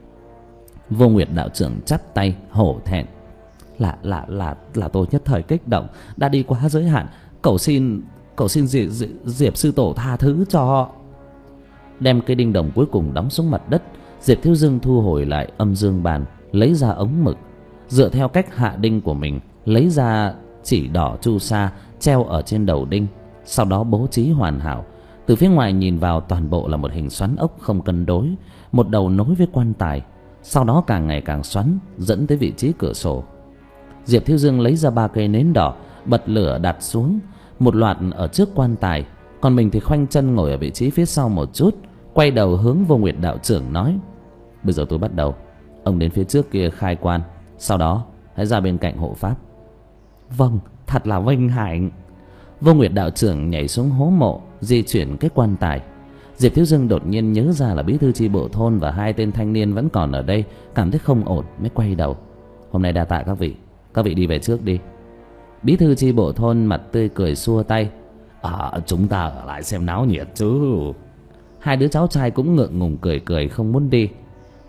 Vô Nguyệt đạo trưởng chắp tay hổ thẹn. Là là là là tôi nhất thời kích động, đã đi quá giới hạn, cầu xin cầu xin Diệp, Diệp, Diệp sư tổ tha thứ cho. Đem cây đinh đồng cuối cùng đóng xuống mặt đất, Diệp Thiếu Dương thu hồi lại âm dương bàn, lấy ra ống mực, dựa theo cách hạ đinh của mình, lấy ra chỉ đỏ chu sa treo ở trên đầu đinh, sau đó bố trí hoàn hảo. Từ phía ngoài nhìn vào, toàn bộ là một hình xoắn ốc không cân đối, một đầu nối với quan tài, sau đó càng ngày càng xoắn, dẫn tới vị trí cửa sổ. Diệp Thiếu Dương lấy ra ba cây nến đỏ, bật lửa đặt xuống, một loạt ở trước quan tài, còn mình thì khoanh chân ngồi ở vị trí phía sau một chút, quay đầu hướng Vô Nguyệt đạo trưởng nói. Bây giờ tôi bắt đầu, ông đến phía trước kia khai quan, sau đó hãy ra bên cạnh hộ pháp. Vâng, thật là vinh hạnh. Vô Nguyệt đạo trưởng nhảy xuống hố mộ, di chuyển cái quan tài. Diệp Thiếu Dương đột nhiên nhớ ra là bí thư chi bộ thôn và hai tên thanh niên vẫn còn ở đây, cảm thấy không ổn mới quay đầu. Hôm nay đa tạ các vị, các vị đi về trước đi. Bí thư chi bộ thôn mặt tươi cười xua tay. À, chúng ta ở lại xem náo nhiệt chứ. Hai đứa cháu trai cũng ngượng ngùng cười cười không muốn đi.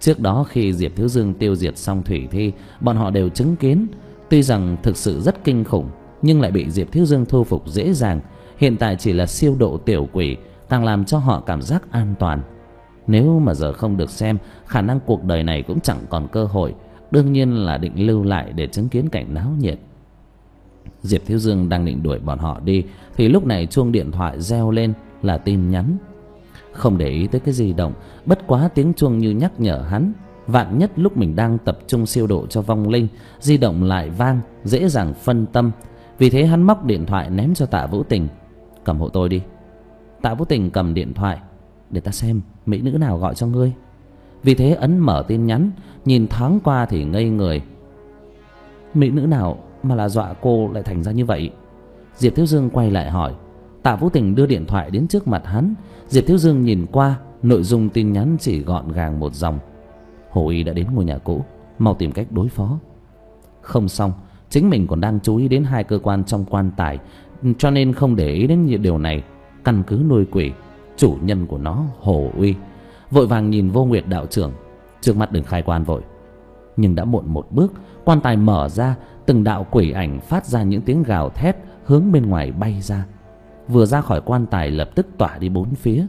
Trước đó khi Diệp Thiếu Dương tiêu diệt xong Thủy Thi, bọn họ đều chứng kiến. Tuy rằng thực sự rất kinh khủng, nhưng lại bị Diệp Thiếu Dương thu phục dễ dàng. Hiện tại chỉ là siêu độ tiểu quỷ, càng làm cho họ cảm giác an toàn. Nếu mà giờ không được xem, khả năng cuộc đời này cũng chẳng còn cơ hội. Đương nhiên là định lưu lại để chứng kiến cảnh náo nhiệt. Diệp Thiếu Dương đang định đuổi bọn họ đi, thì lúc này chuông điện thoại reo lên là tin nhắn. Không để ý tới cái di động, bất quá tiếng chuông như nhắc nhở hắn. Vạn nhất lúc mình đang tập trung siêu độ cho vong linh, di động lại vang, dễ dàng phân tâm. Vì thế hắn móc điện thoại ném cho Tạ Vũ Tình. Cầm hộ tôi đi. Tạ Vũ Tình cầm điện thoại. Để ta xem mỹ nữ nào gọi cho ngươi. Vì thế ấn mở tin nhắn, nhìn thoáng qua thì ngây người. Mỹ nữ nào mà là dọa cô lại thành ra như vậy? Diệp Thiếu Dương quay lại hỏi. Tạ Vũ Tình đưa điện thoại đến trước mặt hắn. Diệp Thiếu Dương nhìn qua, nội dung tin nhắn chỉ gọn gàng một dòng: Hồ Y đã đến ngôi nhà cũ, mau tìm cách đối phó. Không xong, chính mình còn đang chú ý đến hai cơ quan trong quan tài, cho nên không để ý đến những điều này. Căn cứ nuôi quỷ, chủ nhân của nó Hồ Uy. Vội vàng nhìn Vô Nguyệt đạo trưởng. Trước mắt đừng khai quan vội. Nhưng đã muộn một bước, quan tài mở ra, từng đạo quỷ ảnh phát ra những tiếng gào thét hướng bên ngoài bay ra. Vừa ra khỏi quan tài lập tức tỏa đi bốn phía.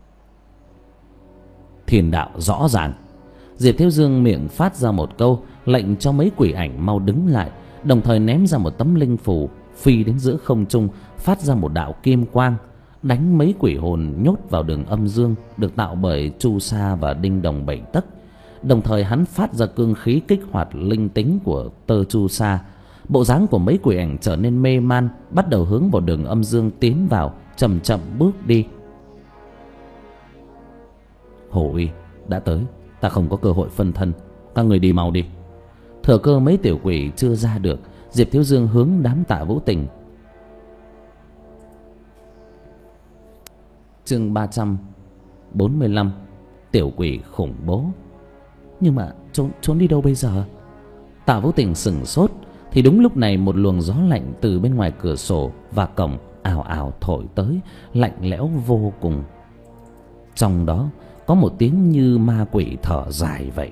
Thiên đạo rõ ràng. Diệp Thiếu Dương miệng phát ra một câu, lệnh cho mấy quỷ ảnh mau đứng lại, đồng thời ném ra một tấm linh phù, phi đến giữa không trung, phát ra một đạo kim quang, đánh mấy quỷ hồn nhốt vào đường âm dương được tạo bởi chu sa và đinh đồng bảy tấc. Đồng thời hắn phát ra cương khí kích hoạt linh tính của tơ chu sa. Bộ dáng của mấy quỷ ảnh trở nên mê man, bắt đầu hướng vào đường âm dương tiến vào, chậm chậm bước đi. Hồ Uy đã tới, ta không có cơ hội phân thân, các người đi mau đi. Thừa cơ mấy tiểu quỷ chưa ra được, Diệp Thiếu Dương hướng đám Tạ Vũ Tình. Chương ba trăm bốn mươi lăm. Tiểu quỷ khủng bố. Nhưng mà trốn, trốn đi đâu bây giờ? Tạ Vũ Tình sửng sốt. Thì đúng lúc này một luồng gió lạnh từ bên ngoài cửa sổ và cổng ào ào thổi tới, lạnh lẽo vô cùng. Trong đó có một tiếng như ma quỷ thở dài vậy.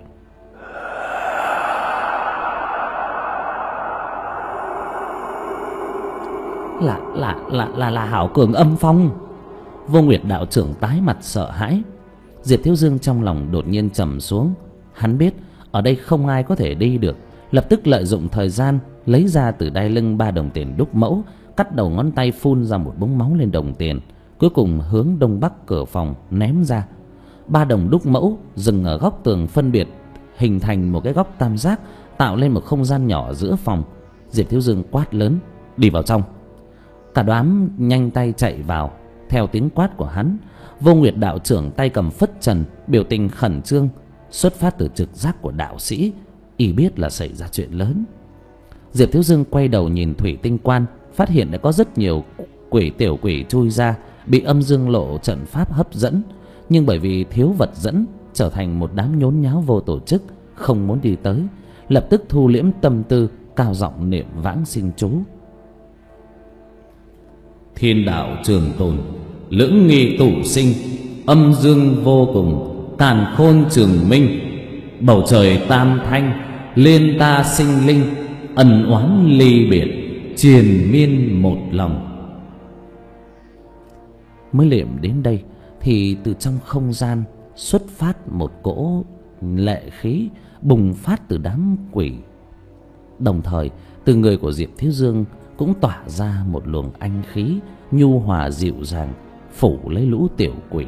Là là là là là Hảo Cường âm phong. Vô Nguyệt đạo trưởng tái mặt sợ hãi. Diệp Thiếu Dương trong lòng đột nhiên trầm xuống. Hắn biết ở đây không ai có thể đi được, lập tức lợi dụng thời gian lấy ra từ đai lưng ba đồng tiền đúc mẫu, cắt đầu ngón tay phun ra một búng máu lên đồng tiền, cuối cùng hướng đông bắc cửa phòng ném ra. Ba đồng đúc mẫu dừng ở góc tường phân biệt, hình thành một cái góc tam giác, tạo lên một không gian nhỏ giữa phòng. Diệp Thiếu Dương quát lớn: đi vào trong. Cả đám nhanh tay chạy vào theo tiếng quát của hắn. Vô Nguyệt đạo trưởng tay cầm phất trần, biểu tình khẩn trương, xuất phát từ trực giác của đạo sĩ, y biết là xảy ra chuyện lớn. Diệp Thiếu Dương quay đầu nhìn thủy tinh quan, phát hiện đã có rất nhiều quỷ tiểu quỷ chui ra, bị âm dương lộ trận pháp hấp dẫn, nhưng bởi vì thiếu vật dẫn, trở thành một đám nhốn nháo vô tổ chức, không muốn đi tới. Lập tức thu liễm tâm tư, cao giọng niệm vãng sinh chú. Thiên đạo trường tồn, lưỡng nghi tụ sinh, âm dương vô cùng, càn khôn trường minh. Bầu trời tam thanh, liên ta sinh linh, ân oán ly biệt, triền miên một lòng. Mới liệm đến đây thì từ trong không gian xuất phát một cỗ lệ khí bùng phát từ đám quỷ. Đồng thời từ người của Diệp Thiếu Dương cũng tỏa ra một luồng anh khí nhu hòa dịu dàng, phủ lấy lũ tiểu quỷ.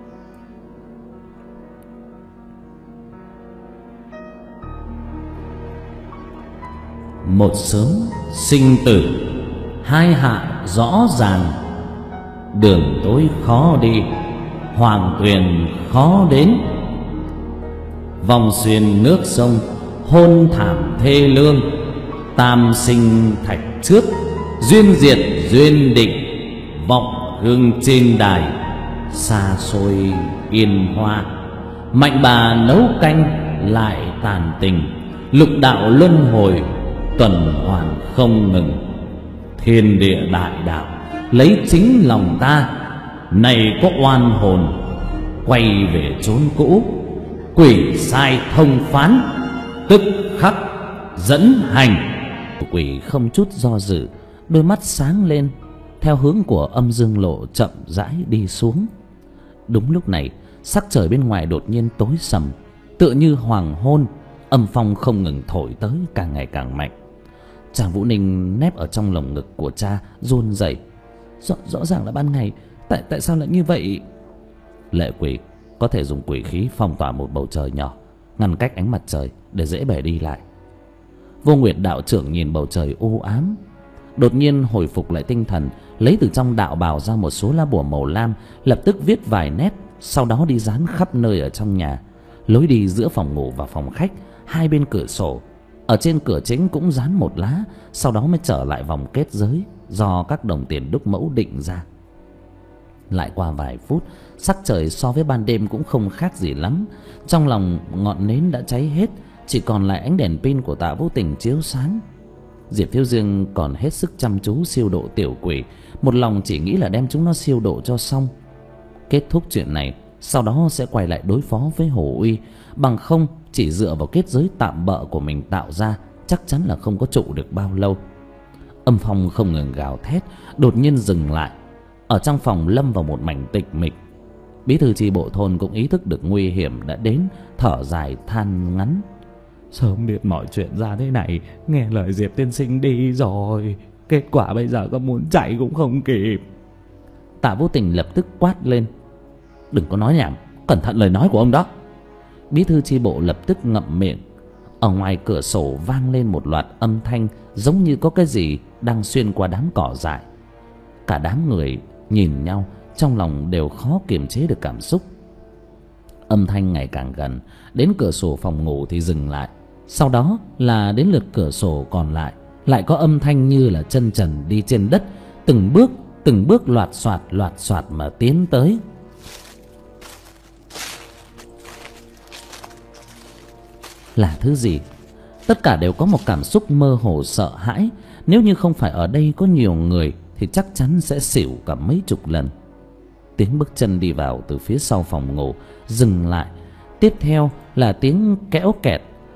Một sớm sinh tử, hai hạ rõ ràng, đường tối khó đi, hoàng tuyền khó đến. Vòng xuyên nước sông, hôn thảm thê lương, tam sinh thạch trước, duyên diệt duyên định. Vọng hương trên đài, xa xôi yên hoa. Mạnh bà nấu canh lại tàn tình, lục đạo luân hồi tuần hoàn không ngừng. Thiên địa đại đạo lấy chính lòng ta, này có oan hồn quay về chốn cũ. Quỷ sai thông phán, tức khắc dẫn hành. Quỷ không chút do dự, đôi mắt sáng lên, theo hướng của âm dương lộ chậm rãi đi xuống. Đúng lúc này, sắc trời bên ngoài đột nhiên tối sầm, tựa như hoàng hôn. Âm phong không ngừng thổi tới, càng ngày càng mạnh. Chàng Vũ Ninh nép ở trong lồng ngực của cha, run rẩy. Rõ, rõ ràng là ban ngày, tại tại sao lại như vậy? Lệ quỷ có thể dùng quỷ khí phong tỏa một bầu trời nhỏ, ngăn cách ánh mặt trời để dễ bề đi lại. Vô Nguyệt đạo trưởng nhìn bầu trời u ám, đột nhiên hồi phục lại tinh thần, lấy từ trong đạo bào ra một số lá bùa màu lam, lập tức viết vài nét, sau đó đi dán khắp nơi ở trong nhà. Lối đi giữa phòng ngủ và phòng khách, hai bên cửa sổ, ở trên cửa chính cũng dán một lá, sau đó mới trở lại vòng kết giới do các đồng tiền đúc mẫu định ra. Lại qua vài phút, sắc trời so với ban đêm cũng không khác gì lắm. Trong lòng ngọn nến đã cháy hết, chỉ còn lại ánh đèn pin của Tạ Vô Tình chiếu sáng. Diệp Thiếu Dương còn hết sức chăm chú siêu độ tiểu quỷ, một lòng chỉ nghĩ là đem chúng nó siêu độ cho xong, kết thúc chuyện này, sau đó sẽ quay lại đối phó với Hồ Uy. Bằng không, chỉ dựa vào kết giới tạm bợ của mình tạo ra, chắc chắn là không có trụ được bao lâu. Âm phong không ngừng gào thét, đột nhiên dừng lại. Ở trong phòng lâm vào một mảnh tịch mịch. Bí thư chi bộ thôn cũng ý thức được nguy hiểm đã đến, thở dài than ngắn. Sớm biết mọi chuyện ra thế này, nghe lời Diệp tiên sinh đi rồi, kết quả bây giờ có muốn chạy cũng không kịp. Tạ Vô Tình lập tức quát lên. Đừng có nói nhảm, cẩn thận lời nói của ông đó. Bí thư chi bộ lập tức ngậm miệng. Ở ngoài cửa sổ vang lên một loạt âm thanh, giống như có cái gì đang xuyên qua đám cỏ dại. Cả đám người nhìn nhau, trong lòng đều khó kiềm chế được cảm xúc. Âm thanh ngày càng gần, đến cửa sổ phòng ngủ thì dừng lại. Sau đó là đến lượt cửa sổ còn lại, lại có âm thanh như là chân trần đi trên đất, từng bước từng bước loạt soạt loạt soạt mà tiến tới. Là thứ gì? Tất cả đều có một cảm xúc mơ hồ sợ hãi. Nếu như không phải ở đây có nhiều người thì chắc chắn sẽ xỉu cả mấy chục lần. Tiếng bước chân đi vào từ phía sau phòng ngủ dừng lại. Tiếp theo là tiếng kéo kẹt.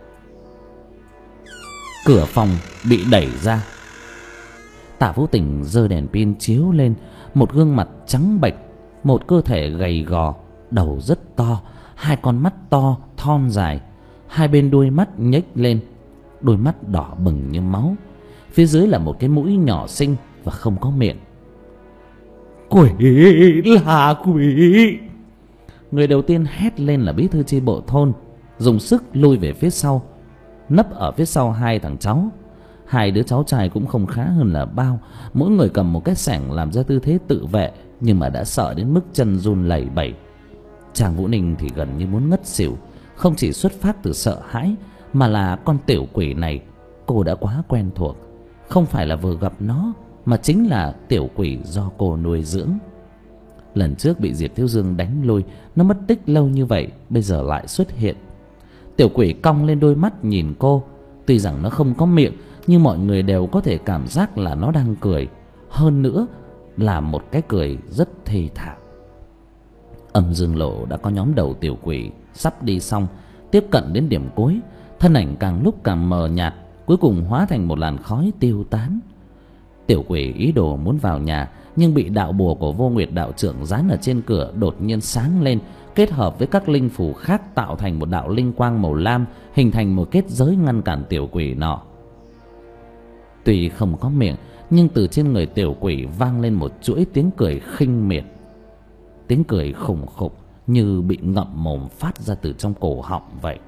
Cửa phòng bị đẩy ra. Tạ Vô Tình giơ đèn pin chiếu lên. Một gương mặt trắng bệch, một cơ thể gầy gò, đầu rất to, hai con mắt to thon dài, hai bên đuôi mắt nhếch lên, đôi mắt đỏ bừng như máu. Phía dưới là một cái mũi nhỏ xinh và không có miệng. Quỷ, là quỷ! Người đầu tiên hét lên là bí thư chi bộ thôn, dùng sức lui về phía sau, nấp ở phía sau hai thằng cháu. Hai đứa cháu trai cũng không khá hơn là bao, mỗi người cầm một cái xẻng làm ra tư thế tự vệ, nhưng mà đã sợ đến mức chân run lẩy bẩy. Chàng Vũ Ninh thì gần như muốn ngất xỉu, không chỉ xuất phát từ sợ hãi, mà là con tiểu quỷ này cô đã quá quen thuộc. Không phải là vừa gặp nó, mà chính là tiểu quỷ do cô nuôi dưỡng. Lần trước bị Diệp Thiếu Dương đánh lui, nó mất tích lâu như vậy, bây giờ lại xuất hiện. Tiểu quỷ cong lên đôi mắt nhìn cô. Tuy rằng nó không có miệng, nhưng mọi người đều có thể cảm giác là nó đang cười. Hơn nữa là một cái cười rất thê thảm. Âm Dương Lộ đã có nhóm đầu tiểu quỷ sắp đi xong, tiếp cận đến điểm cuối. Thân ảnh càng lúc càng mờ nhạt, cuối cùng hóa thành một làn khói tiêu tán. Tiểu quỷ ý đồ muốn vào nhà, nhưng bị đạo bùa của Vô Nguyệt đạo trưởng dán ở trên cửa đột nhiên sáng lên, kết hợp với các linh phù khác tạo thành một đạo linh quang màu lam, hình thành một kết giới ngăn cản tiểu quỷ nọ. Tuy không có miệng, nhưng từ trên người tiểu quỷ vang lên một chuỗi tiếng cười khinh miệt. Tiếng cười khủng khục như bị ngậm mồm phát ra từ trong cổ họng vậy.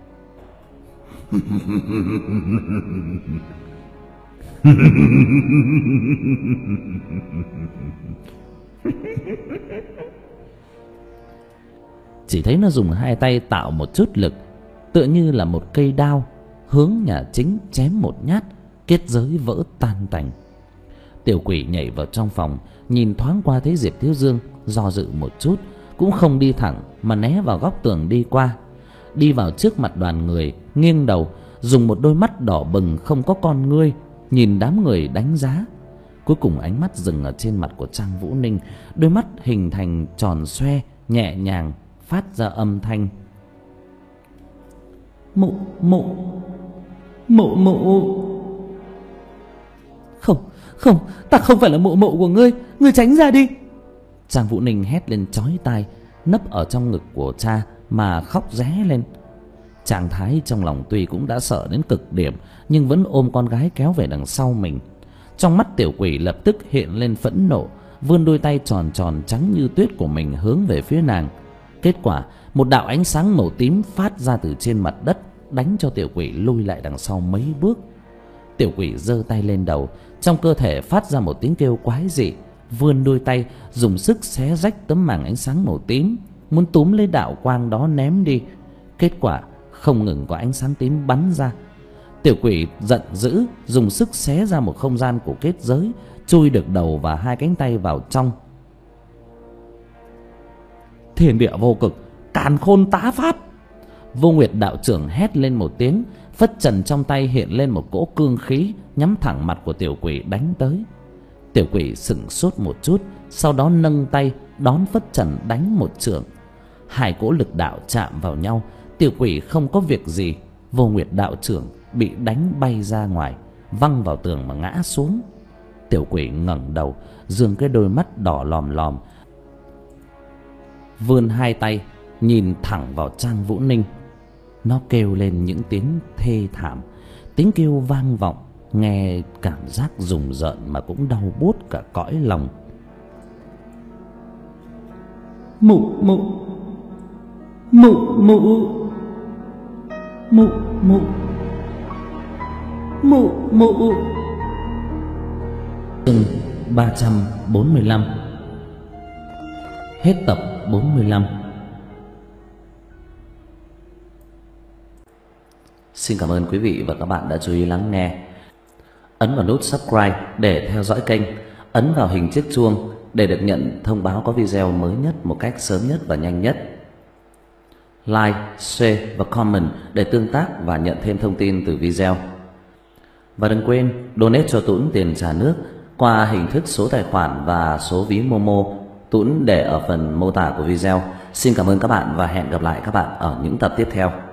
Chỉ thấy nó dùng hai tay tạo một chút lực, tựa như là một cây đao, hướng nhà chính chém một nhát, kết giới vỡ tan tành. Tiểu quỷ nhảy vào trong phòng, nhìn thoáng qua thấy Diệp Thiếu Dương, do dự một chút, cũng không đi thẳng mà né vào góc tường đi qua. Đi vào trước mặt đoàn người, nghiêng đầu, dùng một đôi mắt đỏ bừng không có con ngươi nhìn đám người đánh giá. Cuối cùng ánh mắt dừng ở trên mặt của Trang Vũ Ninh, đôi mắt hình thành tròn xoe, nhẹ nhàng phát ra âm thanh. Mụ, mụ, mụ, mụ. Không, không, ta không phải là mụ mụ của ngươi, ngươi tránh ra đi. Trang Vũ Ninh hét lên chói tai, nấp ở trong ngực của cha mà khóc ré lên. Trạng thái trong lòng tuy cũng đã sợ đến cực điểm, nhưng vẫn ôm con gái kéo về đằng sau mình. Trong mắt tiểu quỷ lập tức hiện lên phẫn nộ, vươn đôi tay tròn tròn trắng như tuyết của mình hướng về phía nàng. Kết quả, một đạo ánh sáng màu tím phát ra từ trên mặt đất, đánh cho tiểu quỷ lùi lại đằng sau mấy bước. Tiểu quỷ giơ tay lên đầu, trong cơ thể phát ra một tiếng kêu quái dị, vươn đôi tay dùng sức xé rách tấm màng ánh sáng màu tím, muốn túm lấy đạo quang đó ném đi. Kết quả không ngừng có ánh sáng tím bắn ra. Tiểu quỷ giận dữ dùng sức xé ra một không gian của kết giới, chui được đầu và hai cánh tay vào trong. Thiên địa vô cực, càn khôn tá pháp. Vô Nguyệt đạo trưởng hét lên một tiếng, phất trần trong tay hiện lên một cỗ cương khí, nhắm thẳng mặt của tiểu quỷ đánh tới. Tiểu quỷ sững sốt một chút, sau đó nâng tay đón phất trần đánh một chưởng. Hai cỗ lực đạo chạm vào nhau, tiểu quỷ không có việc gì. Vô Nguyệt đạo trưởng bị đánh bay ra ngoài, văng vào tường mà ngã xuống. Tiểu quỷ ngẩng đầu, dương cái đôi mắt đỏ lòm lòm, vươn hai tay nhìn thẳng vào Trang Vũ Ninh. Nó kêu lên những tiếng thê thảm, tiếng kêu vang vọng, nghe cảm giác rùng rợn mà cũng đau buốt cả cõi lòng. Mụ mụ, mụ mụ, mụ mụ, mụ mụ. Chương ba trăm bốn mươi lăm. Hết tập bốn mươi lăm. Xin cảm ơn quý vị và các bạn đã chú ý lắng nghe. Ấn vào nút subscribe để theo dõi kênh, ấn vào hình chiếc chuông để được nhận thông báo có video mới nhất một cách sớm nhất và nhanh nhất. Like, share và comment để tương tác và nhận thêm thông tin từ video. Và đừng quên donate cho Tuấn tiền trả nước qua hình thức số tài khoản và số ví Momo, Tuấn để ở phần mô tả của video. Xin cảm ơn các bạn và hẹn gặp lại các bạn ở những tập tiếp theo.